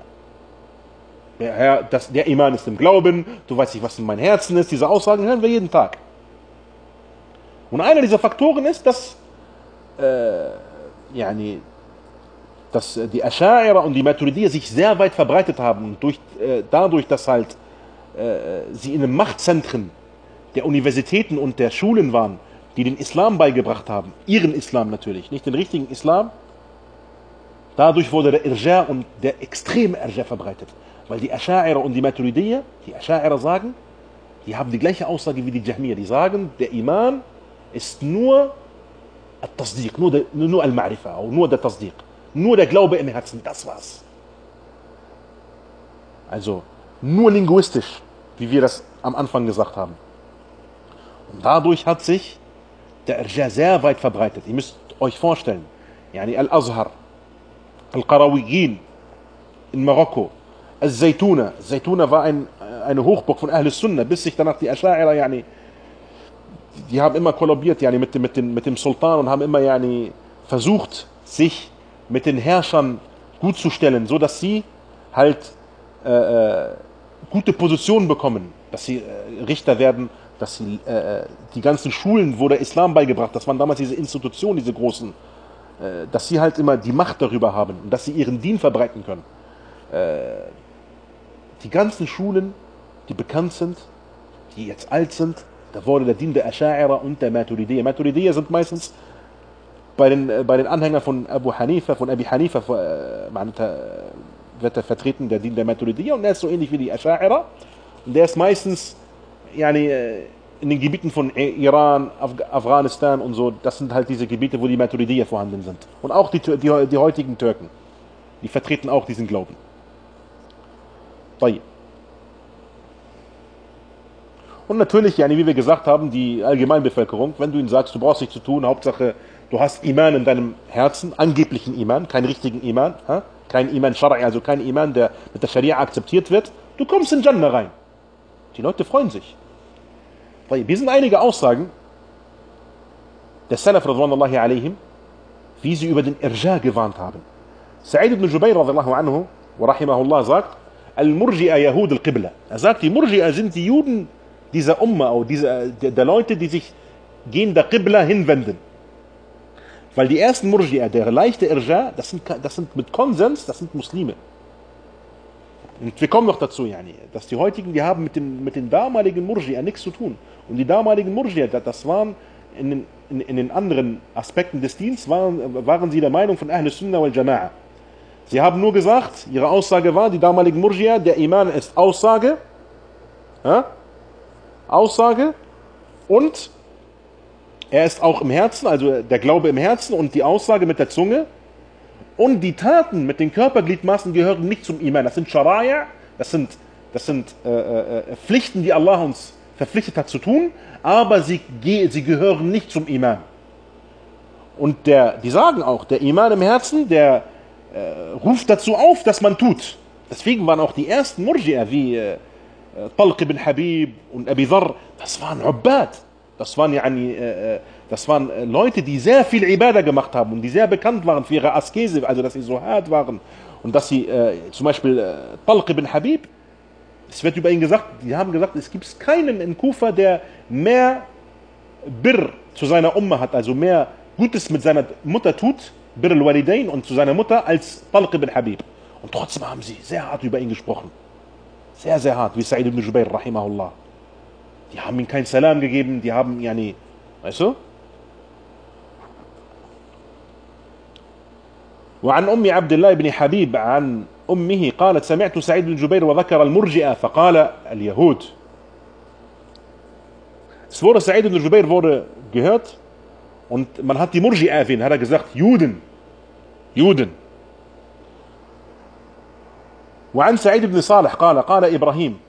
Der Iman ist im Glauben, du weißt nicht, was in meinem Herzen ist, diese Aussagen hören wir jeden Tag. Und einer dieser Faktoren ist, dass die Ascha'ira und die Maturidiyya sich sehr weit verbreitet haben und dadurch, dass halt sie in den Machtzentren der Universitäten und der Schulen waren, die den Islam beigebracht haben, ihren Islam natürlich, nicht den richtigen Islam, dadurch wurde der Irja und der extreme Irja verbreitet. Weil die Ascha'ira und die Maturidiyya, die Ascha'ira sagen, die haben die gleiche Aussage wie die Jahmiyya, die sagen, der Iman ist nur Al-Tasdiq, nur Al-Ma'rifa, nur der Tasdiq, nur der Glaube im Herzen, das war's. Also nur linguistisch, wie wir das am Anfang gesagt haben. Und dadurch hat sich der Irja sehr weit verbreitet. Ihr müsst euch vorstellen, Al-Azhar, Al-Qarawiyyin in Marokko, Al-Zaytuna. Zaytuna war eine Hochburg von Ahl Sunnah, bis sich danach die Ascha'ira, die haben immer kollabiert mit dem Sultan und haben immer versucht, sich mit den Herrschern gut zu stellen, so dass sie halt gute Positionen bekommen, dass sie Richter werden, dass sie die ganzen Schulen, wo der Islam beigebracht, das waren damals diese Institutionen, diese großen, dass sie halt immer die Macht darüber haben und dass sie ihren Dien verbreiten können. Die ganzen Schulen, die bekannt sind, die jetzt alt sind, da wurde der Dien der Ascha'ira und der Maturidiyya. Maturidiyya sind meistens bei den Anhängern von Abu Hanifa, von Abi Hanifa, wird er vertreten, der Dien der Maturidiyya, und der ist so ähnlich wie die Ascha'ira. Und der ist meistens in den Gebieten von Iran, Afghanistan und so, das sind halt diese Gebiete, wo die Maturidiyya vorhanden sind. Und auch die heutigen Türken, die vertreten auch diesen Glauben. Und natürlich, wie wir gesagt haben, die Allgemeinbevölkerung, wenn du ihnen sagst, du brauchst nichts zu tun, Hauptsache, du hast Iman in deinem Herzen, angeblichen Iman, keinen richtigen Iman, kein Iman Shara'i, also kein Iman, der mit der Scharia akzeptiert wird, du kommst in Jannah rein. Die Leute freuen sich. Hier sind einige Aussagen der Salaf radhiyallahu alayhim, wie sie über den Irja gewarnt haben. Sa'id ibn Jubayr radhiyallahu anhu wa rahimahullah sagt, Al-Murji'a Yahud al-Qibla. Er sagt, die Murji'a sind die Juden dieser Umma, der Leute, die sich gegen der Qibla hinwenden. Weil die ersten Murji'a, der leichte Irja, das sind mit Konsens, das sind Muslime. Und wir kommen noch dazu, dass die heutigen, die haben mit den damaligen Murji'a nichts zu tun. Und die damaligen Murji'a, das waren in den anderen Aspekten des Dienstes, waren sie der Meinung von Ahl Sunnah wal Jama'a. Sie haben nur gesagt, ihre Aussage war, die damaligen Murji'a, der Iman ist Aussage, und er ist auch im Herzen, also der Glaube im Herzen und die Aussage mit der Zunge. Und die Taten mit den Körpergliedmaßen gehören nicht zum Iman. Das sind Shara'a, das sind Pflichten, die Allah uns verpflichtet hat zu tun, aber sie gehören nicht zum Iman. Und die sagen auch, der Iman im Herzen, der ruft dazu auf, dass man tut. Deswegen waren auch die ersten Murji'a wie Talq ibn Habib und Abi Dharr, das waren Ubbad. Das waren Leute, die sehr viel Ibadah gemacht haben und die sehr bekannt waren für ihre Askese, also dass sie so hart waren und dass sie zum Beispiel Talq ibn Habib, es wird über ihn gesagt, die haben gesagt, es gibt keinen in Kufa, der mehr Birr zu seiner Umma hat, also mehr Gutes mit seiner Mutter tut, Birr al-Walidain, und zu seiner Mutter, als Talq ibn Habib. Und trotzdem haben sie sehr hart über ihn gesprochen. Sehr, sehr hart, wie Sa'id ibn Jubayr, rahimahullah. Die haben ihm keinen Salam gegeben, die haben, weißt du? وعن أم عبد الله بن حبيب عن أمه قالت سمعت سعيد بن جبير وذكر المرجئة فقال اليهود. Es wurde Sa'id ibn Jubayr wurde gehört und man hat die Murji'a erwähnt, hat er gesagt, Juden. وعن سعيد بن صالح قال إبراهيم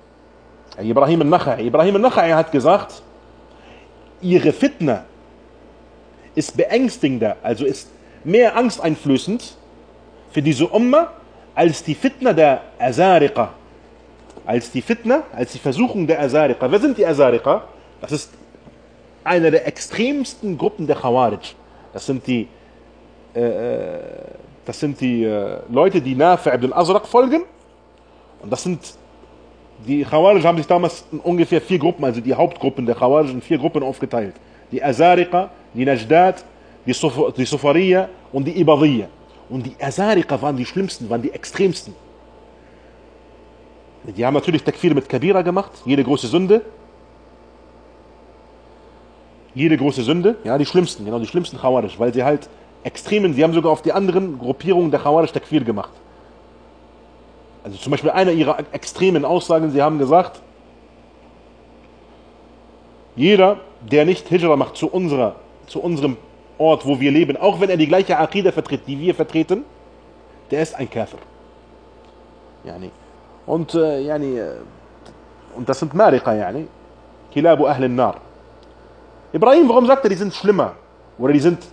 النخعي hat gesagt, ihre Fitna ist beängstigender, also ist mehr angsteinflößend für diese Umma als die Fitna der Azariqa. Als die Versuchung der Azariqa. Wer sind die Azariqa? Das ist eine der extremsten Gruppen der Khawarij. Das sind die Leute, die Nafi' ibn al-Azraq folgen. Und das sind die Khawarij, haben sich damals in ungefähr 4 Gruppen, also die Hauptgruppen der Khawarij, in 4 Gruppen aufgeteilt. Die Azariqa, die Najdat, die Sufariya und die Ibadiyya. Und die Azariqa waren die schlimmsten, waren die extremsten. Die haben natürlich Takfir mit Kabira gemacht, jede große Sünde. Jede große Sünde, ja, die schlimmsten, genau, die schlimmsten Khawarij, weil sie halt extremen, sie haben sogar auf die anderen Gruppierungen der Khawarij Takfir gemacht. Also zum Beispiel einer ihrer extremen Aussagen, sie haben gesagt, jeder, der nicht Hijra macht zu unserem Ort, wo wir leben, auch wenn er die gleiche Aqidah vertritt, die wir vertreten, der ist ein Kafir. Yani. Und das sind Mariqa, yani. Kilabu Ahl nar. Ibrahim, warum sagt er, die sind schlimmer? Oder die sind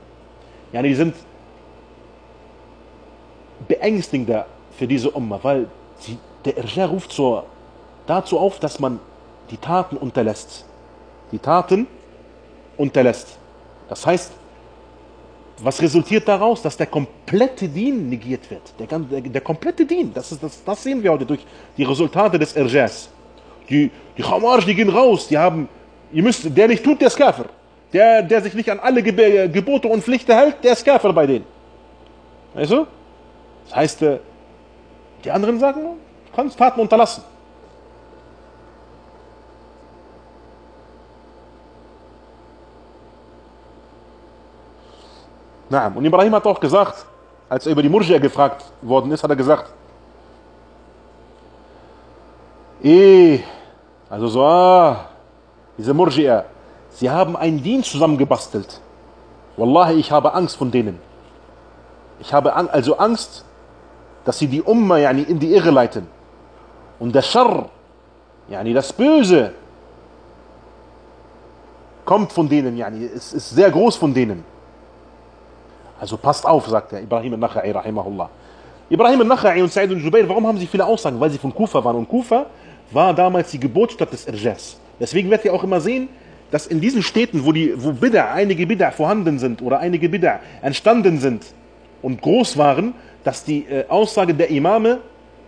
beängstigender für diese Umma, weil der Irja ruft dazu auf, dass man die Taten unterlässt. Die Taten unterlässt. Das heißt, was resultiert daraus? Dass der komplette Deen negiert wird. Der komplette Deen. Das sehen wir heute durch die Resultate des Irjas. Die Khawarij, die gehen raus, der nicht tut, der ist Kafir. Der sich nicht an alle Gebote und Pflichten hält, der ist Kafir bei denen. Weißt du? Das heißt, die anderen sagen, du kannst Taten unterlassen. Na, und Ibrahim hat auch gesagt, als er über die Murji'a gefragt worden ist, hat er gesagt, diese Murji'a, sie haben einen Dienst zusammengebastelt. Wallahi, ich habe Angst von denen. Ich habe also Angst, dass sie die Umma in die Irre leiten. Und der Scharr, das Böse, kommt von denen, es ist sehr groß von denen. Also passt auf, sagt er, Ibrahim al-Nakha'i, rahimahullah. Ibrahim al-Nakha'i und Sa'id al-Jubayr, warum haben sie viele Aussagen? Weil sie von Kufa waren. Und Kufa war damals die Geburtsstadt des Irjas. Deswegen werdet ihr auch immer sehen, dass in diesen Städten, wo einige Bid'a vorhanden sind oder einige Bid'a entstanden sind und groß waren, dass die Aussage der Imame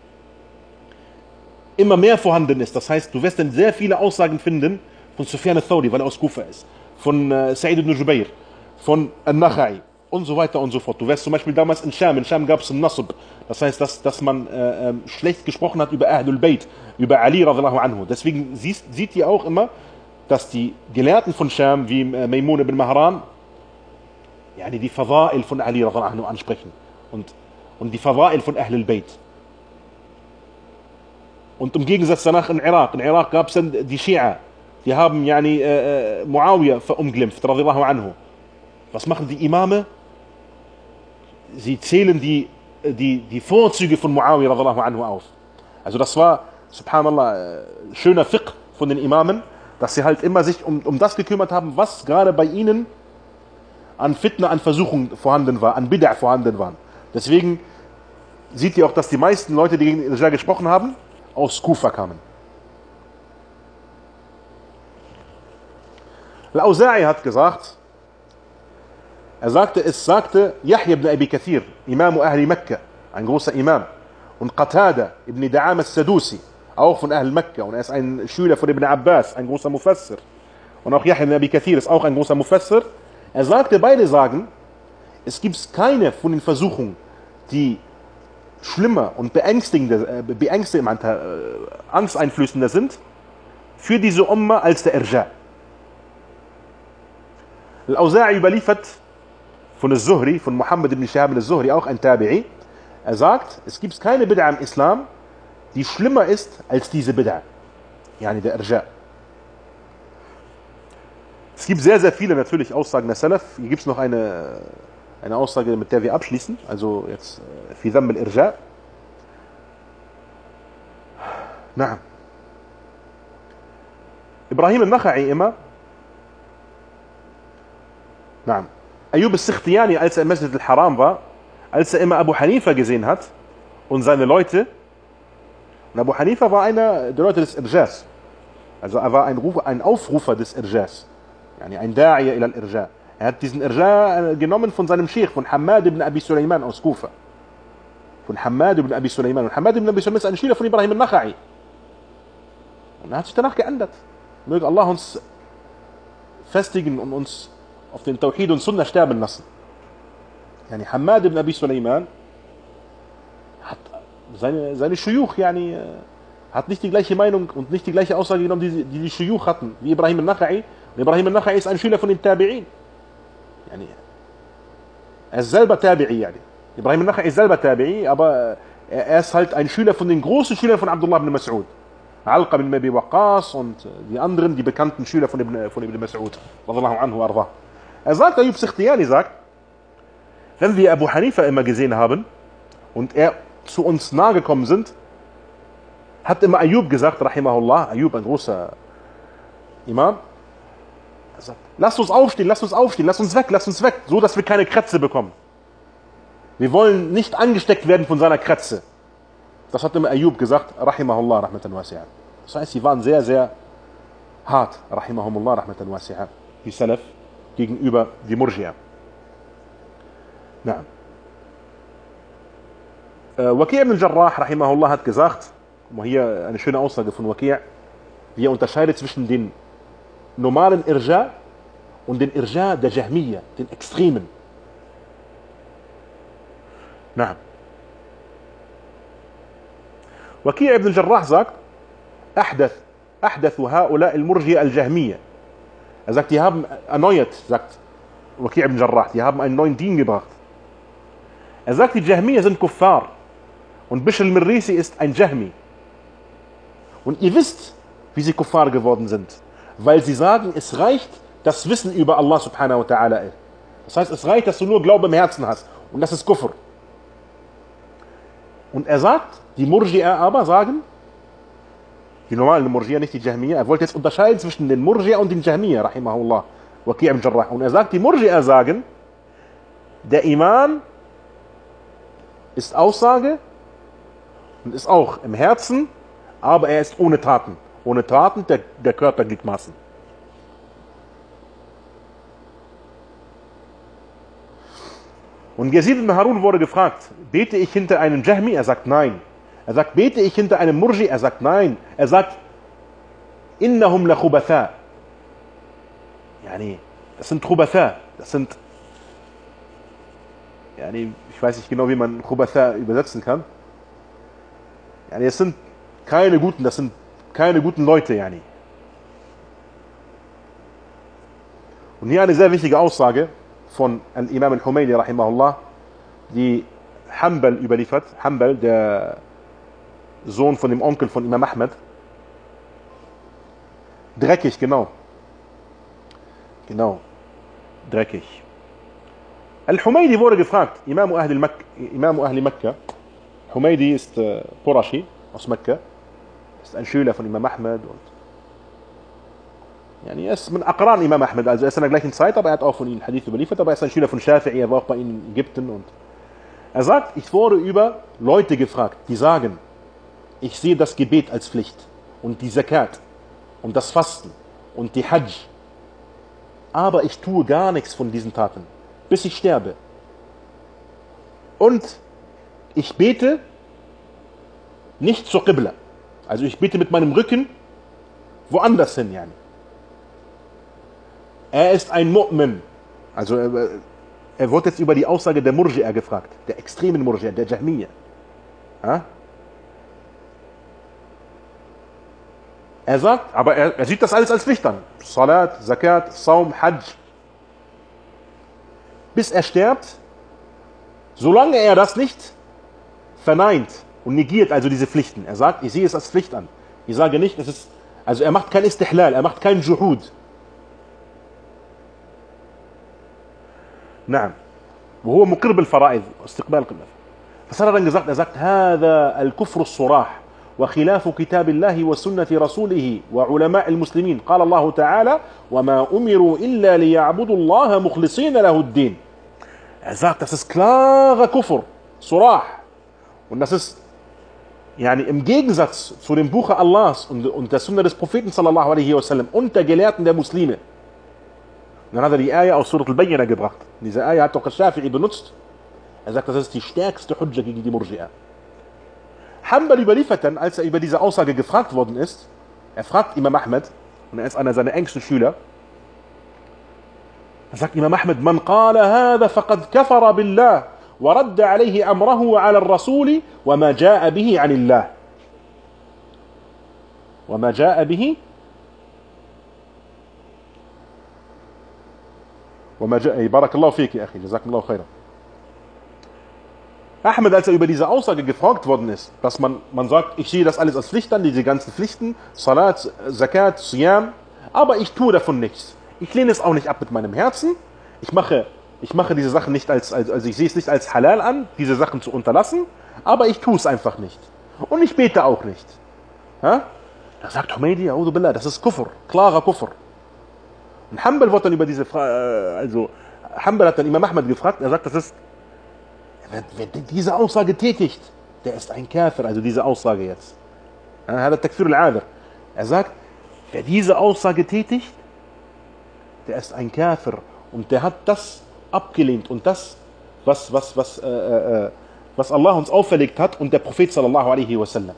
immer mehr vorhanden ist. Das heißt, du wirst dann sehr viele Aussagen finden von Sufyan al-Thawri, weil er aus Kufa ist, von Sa'id ibn Jubayr, von al-Nakha'i und so weiter und so fort. Du wirst zum Beispiel damals in Scham gab es einen Nasb. Das heißt, dass man schlecht gesprochen hat über Ahlul Bayt, über Ali radhiyallahu anhu. Deswegen sieht ihr auch immer, dass die Gelehrten von Scham, wie Maimun ibn Mahran, die Fada'il von Ali radhiyallahu anhu ansprechen. Und die Fada'il von Ahlul Bayt. Und im Gegensatz danach in Irak gab es dann die Schia, die haben Muawiyah verunglimpft, radhiyallahu anhu. Was machen die Imame? Sie zählen die Vorzüge von Muawiyah radhiyallahu anhu auf. Also das war, subhanallah, schöner Fiqh von den Imamen, dass sie halt immer sich um das gekümmert haben, was gerade bei ihnen an Fitna, an Versuchung vorhanden war, an Bid'a vorhanden waren. Deswegen seht ihr auch, dass die meisten Leute, die gegen Irja gesprochen haben, aus Kufa kamen. Al-Auza'i hat gesagt, es sagte Yahya ibn Abi Kathir, Imam Ahli Mekka, ein großer Imam, und Qatada ibn Da'am al-Sadusi, auch von Ahl Mekka, und er ist ein Schüler von Ibn Abbas, ein großer Mufassir. Und auch Yahya ibn Abi Kathir ist auch ein großer Mufassir. Er sagte, beide sagen, es gibt keine von den Versuchungen, die schlimmer und beängstigender, angsteinflößender sind, für diese Umma als der Irja. Al-Auza'i überliefert von al-Zuhri, von Muhammad ibn Shihab al-Zuhri, auch ein Tabi'i. Er sagt, es gibt keine Bid'a im Islam, die schlimmer ist als diese Bid'a, der Irja. Es gibt sehr, sehr viele natürlich Aussagen der Salaf. Hier gibt es noch eine Aussage, mit der wir abschließen, also jetzt fi Dhamm al-Irja. Na. Ibrahim al-Nakha'i immer, Ayub al-Sikhtiyani, als er im Masjid al-Haram war, als er immer Abu Hanifa gesehen hat und seine Leute, und Abu Hanifa war einer der Leute des Irjas, Also er war ein Aufrufer des Irjas. Yani ein Da'iya ila al-Irja. Er hat diesen Irja genommen von seinem Sheikh, von Hamad ibn Abi Sulaiman aus Kufa. Von Hamad ibn Abi Sulaiman. Und Hamad ibn Abi Sulaiman ist ein Schüler von Ibrahim al-Nakha'i. Und er hat sich danach geändert. Möge Allah uns festigen und uns auf den Tawhid und Sunnah sterben lassen. Yani Hamad ibn Abi Sulaiman hat seine Shuyukh, yani, hat nicht die gleiche Meinung und nicht die gleiche Aussage genommen, die Shuyukh hatten, wie Ibrahim al-Nakha'i. Und Ibrahim al-Nakha'i ist ein Schüler von den Tabi'in. Yani, er ist selber Tabi'i. Yani. Ibrahim al-Nakha'i ist selber Tabi'i, aber er ist halt ein Schüler von den großen Schülern von Abdullah ibn Mas'ud. Alqa ibn Abi Waqqas und die anderen, die bekannten Schüler von Ibn Mas'ud. Radallahu anhu arda. Er sagt, Ayub Sikhtiyani sagt, wenn wir Abu Hanifa immer gesehen haben und er zu uns nahe gekommen sind, hat immer Ayub gesagt, rahimahullah, Ayub, ein großer Imam, er sagt, lasst uns aufstehen, lasst uns weg, so dass wir keine Krätze bekommen. Wir wollen nicht angesteckt werden von seiner Krätze. Das hat immer Ayub gesagt, rahimahullah, rahmatan wasi'a. Das heißt, sie waren sehr, sehr hart, rahimahumullah, rahmatan wasi'a, die Salaf gegenüber die Murji'a. Na. Waki' ibn al-Jarrah, rahimahullah, hat gesagt, hier eine schöne Aussage von Waki', wie er unterscheidet zwischen den normalen Irja und den Irja der Jahmiyya, den Extremen. Na. Waki' ibn al-Jarrah sagt, أحدث هؤلاء المرجئة الجهمية. Er sagt, die haben erneuert, sagt Waki' ibn al-Jarrah, die haben einen neuen Dien gebracht. Er sagt, die Jahmiyya sind Kuffar und Bishr al-Mirrisi ist ein Jahmi. Und ihr wisst, wie sie Kuffar geworden sind, weil sie sagen, es reicht das Wissen über Allah subhanahu wa ta'ala. Das heißt, es reicht, dass du nur Glaube im Herzen hast und das ist Kufr. Und er sagt, die Murji'a aber sagen, die normalen Murji'a, nicht die Jahmiyya, er wollte jetzt unterscheiden zwischen den Murji'a und den Jahmiyya, rahimahullah, Waki' ibn al-Jarrah. Und er sagt, die Murji'a sagen, der Iman ist Aussage und ist auch im Herzen, aber er ist ohne Taten. Ohne Taten der Körpergliedmaßen. Und Yazid ibn Harun wurde gefragt, bete ich hinter einem Jahmi? Er sagt nein. Er sagt, bete ich hinter einem Murji? Er sagt nein. Er sagt, innahum la khubatha. Yani, das sind Khubatha. Das sind, yani, ich weiß nicht genau, wie man Khubatha übersetzen kann. Yani, das sind keine guten Leute. Yani. Und hier eine sehr wichtige Aussage von Imam al-Humayni, rahimahullah, die Hanbal überliefert. Hanbal, der Sohn von dem Onkel von Imam Ahmed. Dreckig, genau. Genau. Dreckig. Al-Humaydi wurde gefragt, Imam Ahli Mekka. Humaydi ist Qurashi aus Mekka. Ist ein Schüler von Imam Ahmed und yani, er ist mit Aqran Imam Ahmed, also er ist in der gleichen Zeit, aber er hat auch von ihnen Hadith überliefert, aber er ist ein Schüler von Shafi'i, er war auch bei ihnen in Ägypten und er sagt, ich wurde über Leute gefragt, die sagen, ich sehe das Gebet als Pflicht und die Zakat und das Fasten und die Hajj, aber ich tue gar nichts von diesen Taten, bis ich sterbe. Und ich bete nicht zur Qibla, also ich bete mit meinem Rücken woanders hin, yani. Er ist ein Mu'min. Also er wird jetzt über die Aussage der Murji'a gefragt, der extremen Murji'a, der Jahmiyya. Ja? Er sagt, aber er sieht das alles als Pflicht an. Salat, Zakat, Saum, Hajj. Bis er stirbt, solange er das nicht verneint und negiert, also diese Pflichten. Er sagt, ich sehe es als Pflicht an. Ich sage nicht, es ist, also er macht kein Istihlal, er macht keinen Juhud. نعم وهو مقر بالفرائض واستقبال القبلة. فصار dann gesagt, er sagt هذا الكفر الصراح وخلاف كتاب الله وسنة رسوله وعلماء المسلمين قال الله تعالى وما أمروا إلا ليعبدوا الله مخلصين له الدين. Er sagt, das ist klarer Kufr, Surah. Und das ist yani im Gegensatz zu dem Buche Allahs und der Sunna des Propheten sallallahu alaihi wasallam und der Gelehrten der Muslime. Und dann hat er die Ayah aus Surat al-Bayyinah gebracht. Diese Ayah hat doch Al-Shafi'i benutzt. Er sagt, das ist die stärkste Hujja gegen die Murji'a. Hanbal überliefert dann, als er über diese Aussage gefragt worden ist, er fragt Imam Ahmed, und er ist einer seiner engsten Schüler, er sagt Imam Ahmed, man qala hadha faqad kafara billah, wa radda alayhi amrahu ala al-rasuli, wa ma ja'a bihi anillah. Wa ma ja'a bihi بارك الله فيك يا أخي جزاكم الله خيرا. Ahmed, als er über diese Aussage gefragt worden ist, dass man sagt, ich sehe das alles als Pflicht an, diese ganzen Pflichten, Salat, Zakat, Siyam, aber ich tue davon nichts. Ich lehne es auch nicht ab mit meinem Herzen. Ich mache diese Sachen nicht also ich sehe es nicht als halal an, diese Sachen zu unterlassen, aber ich tue es einfach nicht. Und ich bete auch nicht. Ja? Da sagt Humaydi, A'udhu Billah, das ist Kufr, klarer Kufr. Und Hanbal wird dann über diese Frage, Hanbal hat dann Imam Ahmed gefragt, er sagt, das ist, wer diese Aussage tätigt, der ist ein Kafir, also diese Aussage jetzt. Er hat Takfir al-Adr. Er sagt, wer diese Aussage tätigt, der ist ein Kafir und der hat das abgelehnt und das, was Allah uns auferlegt hat und der Prophet sallallahu alaihi wasallam.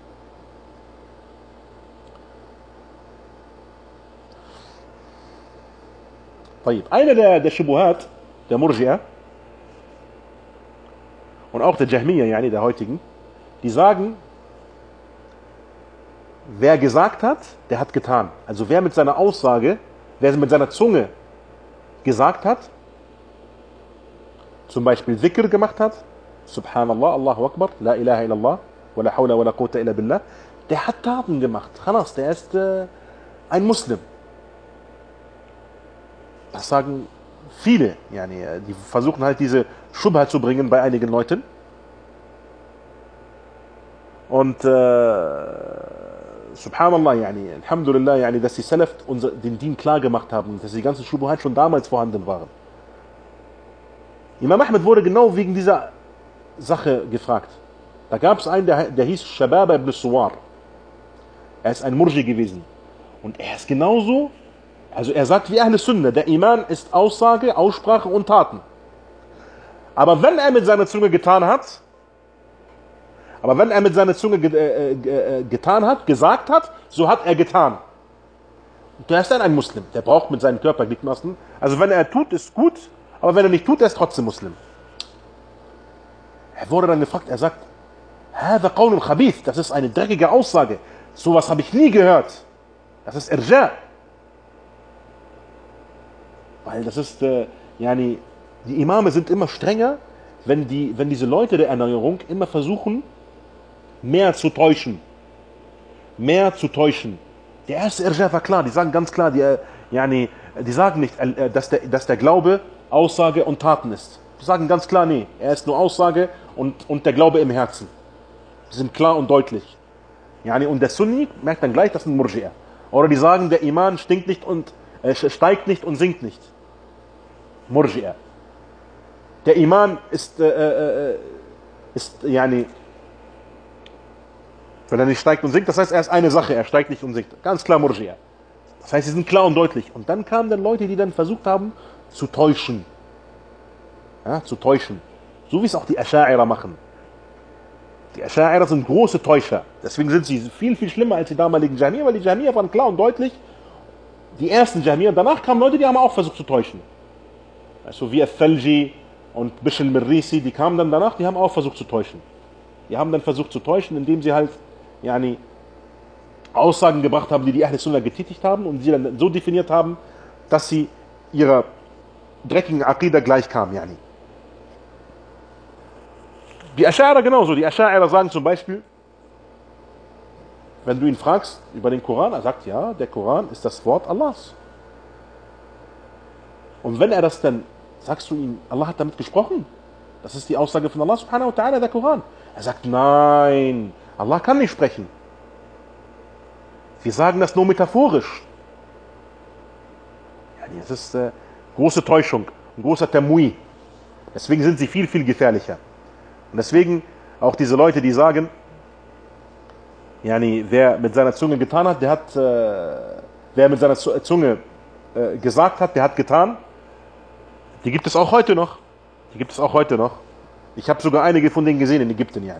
Einer der Shubuhat, der Murji'a und auch der Jahmiya, der heutigen, die sagen, wer gesagt hat, der hat getan. Also wer mit seiner Aussage, wer mit seiner Zunge gesagt hat, zum Beispiel Dhikr gemacht hat, Subhanallah, Allahu Akbar, La ilaha illallah, wa la hawla wa la quwwata illa billah, der hat Taten gemacht. Khalas, der ist ein Muslim. Das sagen viele, die versuchen halt diese Schubha zu bringen bei einigen Leuten. Und Subhanallah, Alhamdulillah, dass die Salaf den Dien klar gemacht haben, dass die ganzen Shubuhat schon damals vorhanden waren. Imam Ahmed wurde genau wegen dieser Sache gefragt. Da gab es einen, der hieß Shababa ibn Suwar. Er ist ein Murji gewesen. Und er ist genauso. Also er sagt wie Ahl Sunnah, der Iman ist Aussage, Aussprache und Taten. Aber wenn er mit seiner Zunge getan hat, gesagt hat, so hat er getan. Und der ist dann ein Muslim. Der braucht mit seinen Körpergliedmaßen. Also wenn er tut, ist gut, aber wenn er nicht tut, er ist trotzdem Muslim. Er wurde dann gefragt, er sagt, هذا قول خبيث, das ist eine dreckige Aussage. Sowas habe ich nie gehört. Das ist Irja'. Weil das ist, die Imame sind immer strenger, wenn diese Leute der Erneuerung immer versuchen, mehr zu täuschen. Der erste Irja' war klar, die sagen ganz klar, die sagen nicht, dass der Glaube Aussage und Taten ist. Die sagen ganz klar, nee, er ist nur Aussage und der Glaube im Herzen. Die sind klar und deutlich. Und der Sunni merkt dann gleich, das sind Murji'a. Oder die sagen, der Iman steigt nicht und sinkt nicht. Murji'a. Der Iman ist wenn er nicht steigt und sinkt, das heißt, er ist eine Sache, er steigt nicht und sinkt. Ganz klar Murji'a. Das heißt, sie sind klar und deutlich. Und dann kamen dann Leute, die dann versucht haben, zu täuschen. Ja, zu täuschen. So wie es auch die Asha'ira machen. Die Asha'ira sind große Täuscher. Deswegen sind sie viel, viel schlimmer als die damaligen Jahmiya, weil die Jahmiya waren klar und deutlich. Die ersten Jahmiya, danach kamen Leute, die haben auch versucht zu täuschen. Also wie Al-Thalji und Bishr al-Mirrisi, die kamen dann danach, die haben auch versucht zu täuschen. Die haben dann versucht zu täuschen, indem sie halt Aussagen gebracht haben, die Ahl Sunnah getätigt haben und sie dann so definiert haben, dass sie ihrer dreckigen Aqidah gleichkamen. Die Asha'ira genauso. Die Asha'ira sagen zum Beispiel, wenn du ihn fragst über den Koran, er sagt, ja, der Koran ist das Wort Allahs. Und wenn er das dann, sagst du ihm, Allah hat damit gesprochen. Das ist die Aussage von Allah subhanahu wa ta'ala, der Koran. Er sagt, nein, Allah kann nicht sprechen. Wir sagen das nur metaphorisch. Das ist große Täuschung, ein großer Tamui. Deswegen sind sie viel, viel gefährlicher. Und deswegen auch diese Leute, die sagen, Yani, wer mit seiner Zunge getan hat, der hat, wer mit seiner Zunge gesagt hat, der hat getan. Die gibt es auch heute noch. Die gibt es auch heute noch. Ich habe sogar einige von denen gesehen in Ägypten, yani.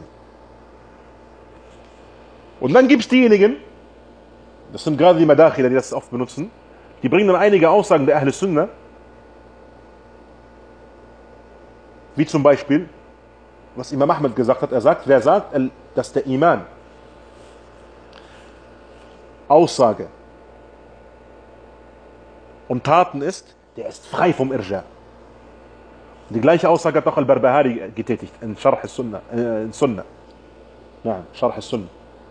Und dann gibt es diejenigen, das sind gerade die Madakhila, die das oft benutzen, die bringen dann einige Aussagen der Ahl Sunnah, wie zum Beispiel, was Imam Ahmad gesagt hat, er sagt, wer sagt, dass der Iman Aussage und Taten ist, der ist frei vom Irja. Die gleiche Aussage hat auch Al-Barbahari getätigt in Sharh al-Sunnah, in Sunnah. Nein, Sharh al-Sunnah.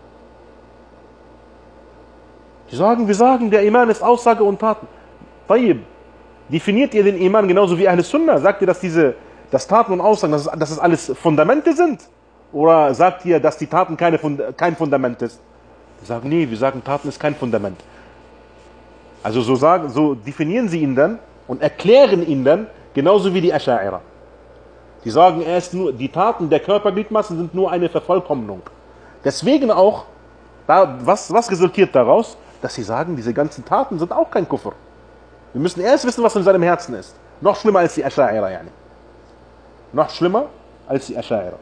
Die sagen, wir sagen, der Iman ist Aussage und Taten. Tayyib, definiert ihr den Iman genauso wie Ahl Sunnah? Sagt ihr, dass Taten und Aussagen, dass es alles Fundamente sind? Oder sagt ihr, dass die Taten kein Fundament ist? Die sagen, nee, wir sagen, Taten ist kein Fundament. Also so definieren sie ihn dann und erklären ihn dann, genauso wie die Ascha'ira. Die sagen, die Taten der Körpergliedmaßen sind nur eine Vervollkommnung. Deswegen auch, was resultiert daraus? Dass sie sagen, diese ganzen Taten sind auch kein Kufr. Wir müssen erst wissen, was in seinem Herzen ist. Noch schlimmer als die Ascha'ira, yani. Noch schlimmer als die Ascha'ira.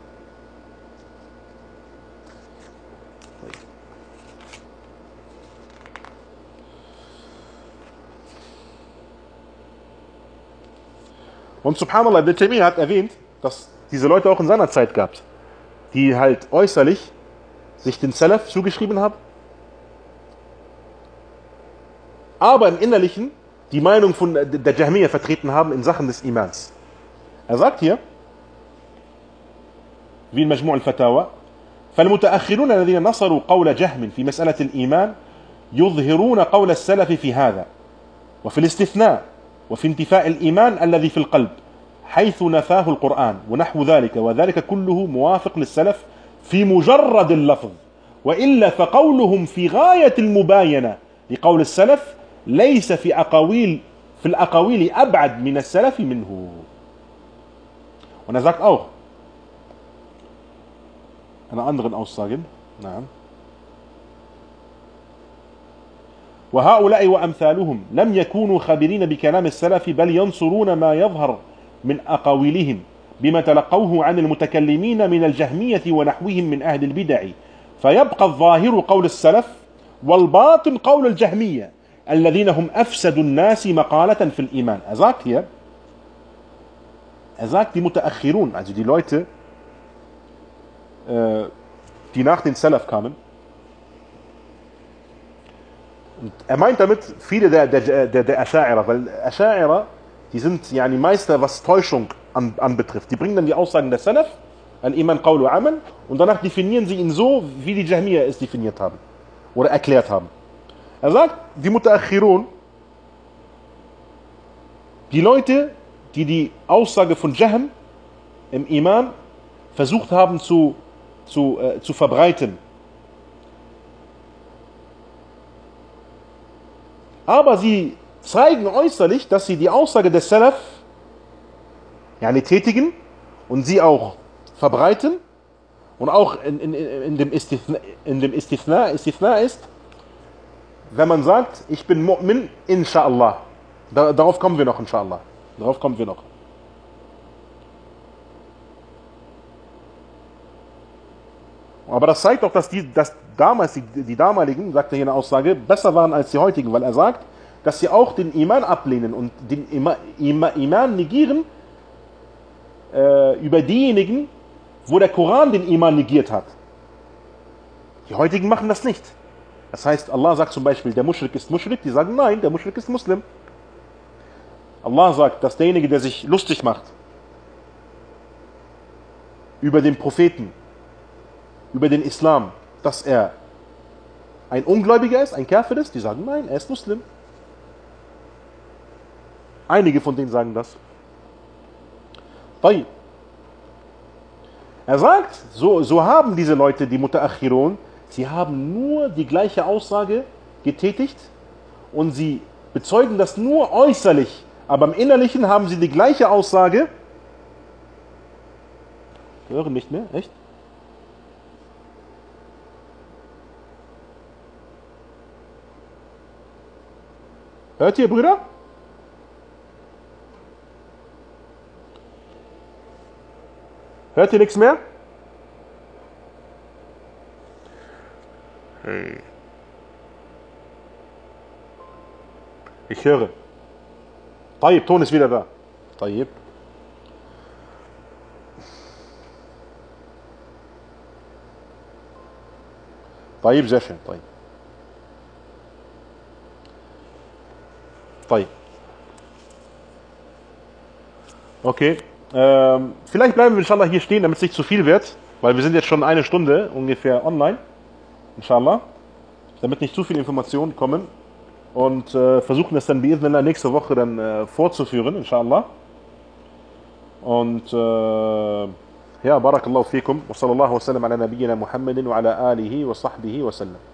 Und subhanallah, Ibn Taymiyyah hat erwähnt, dass diese Leute auch in seiner Zeit gab, die halt äußerlich sich den Salaf zugeschrieben haben, aber im Innerlichen die Meinung von der Jahmiyya vertreten haben in Sachen des Imans. Er sagt hier, wie in Majmu' al-Fatawa, فالمتأخرون الذين نصروا قول جهم في مسألة الإيمان يظهرون قول السلف في هذا وفي الاستثناء وفي انتفاء الإيمان الذي في القلب حيث نفاه القرآن ونحو ذلك وذلك كله موافق للسلف في مجرد اللفظ وإلا فقولهم في غاية المباينة لقول السلف ليس في الأقاويل أبعد من السلف منه. Und er sagt auch, einer anderen Aussage, nein. وهؤلاء وأمثالهم لم يكونوا خبيرين بكلام السلف بل ينصرون ما يظهر من أقاويلهم بما تلقوه عن المتكلمين من الجهمية ونحوهم من أهل البدع فيبقى الظاهر قول السلف والباطن قول الجهمية الذين هم أفسد الناس مقالة في الإيمان. Er sagt die Mutaakhirun, also die Leute, die nach den Salaf kamen. Und er meint damit viele der Ascha'ira, weil Ascha'ira, die sind yani Meister, was Täuschung anbetrifft. Die bringen dann die Aussagen der Salaf, Al-Iman, Qawl wa Amal, und danach definieren sie ihn so, wie die Jahmiyya es definiert haben oder erklärt haben. Er sagt, die Mutaakhirun, die Leute, die die Aussage von Jahm im Iman versucht haben zu verbreiten. Aber sie zeigen äußerlich, dass sie die Aussage des Salaf yani tätigen und sie auch verbreiten und auch in dem Istithna ist, wenn man sagt, ich bin Mu'min, inshallah. Darauf kommen wir noch, inshallah. Darauf kommen wir noch. Aber das zeigt doch, dass damals die damaligen, sagt er hier eine Aussage, besser waren als die heutigen, weil er sagt, dass sie auch den Iman ablehnen und den Iman negieren über diejenigen, wo der Koran den Iman negiert hat. Die heutigen machen das nicht. Das heißt, Allah sagt zum Beispiel, der Muschrik ist Muschrik, die sagen, nein, der Muschrik ist Muslim. Allah sagt, dass derjenige, der sich lustig macht über den Propheten, über den Islam, dass er ein Ungläubiger ist, ein Kafir ist, die sagen, nein, er ist Muslim. Einige von denen sagen das. Er sagt, so haben diese Leute, die Mutaakhirun, sie haben nur die gleiche Aussage getätigt und sie bezeugen das nur äußerlich, aber im Innerlichen haben sie die gleiche Aussage. Hören nicht mehr, echt? Hört ihr, Brüder? Hört ihr nichts mehr? Hey. Ich höre. طيب, Ton ist wieder da. طيب. طيب, sehr schön. طيب. طيب. Okay. Vielleicht bleiben wir inshallah hier stehen, damit es nicht zu viel wird, weil wir sind jetzt schon eine Stunde ungefähr online. Inshallah. Damit nicht zu viele Informationen kommen. Und versuchen das dann bi'idhnillah nächste Woche dann fortzuführen, inshallah. Und ja, barakallahu fikum wa sallallahu wa sallam ala nabiyyina Muhammadin wa ala alihi wa sahbihi wa sallam.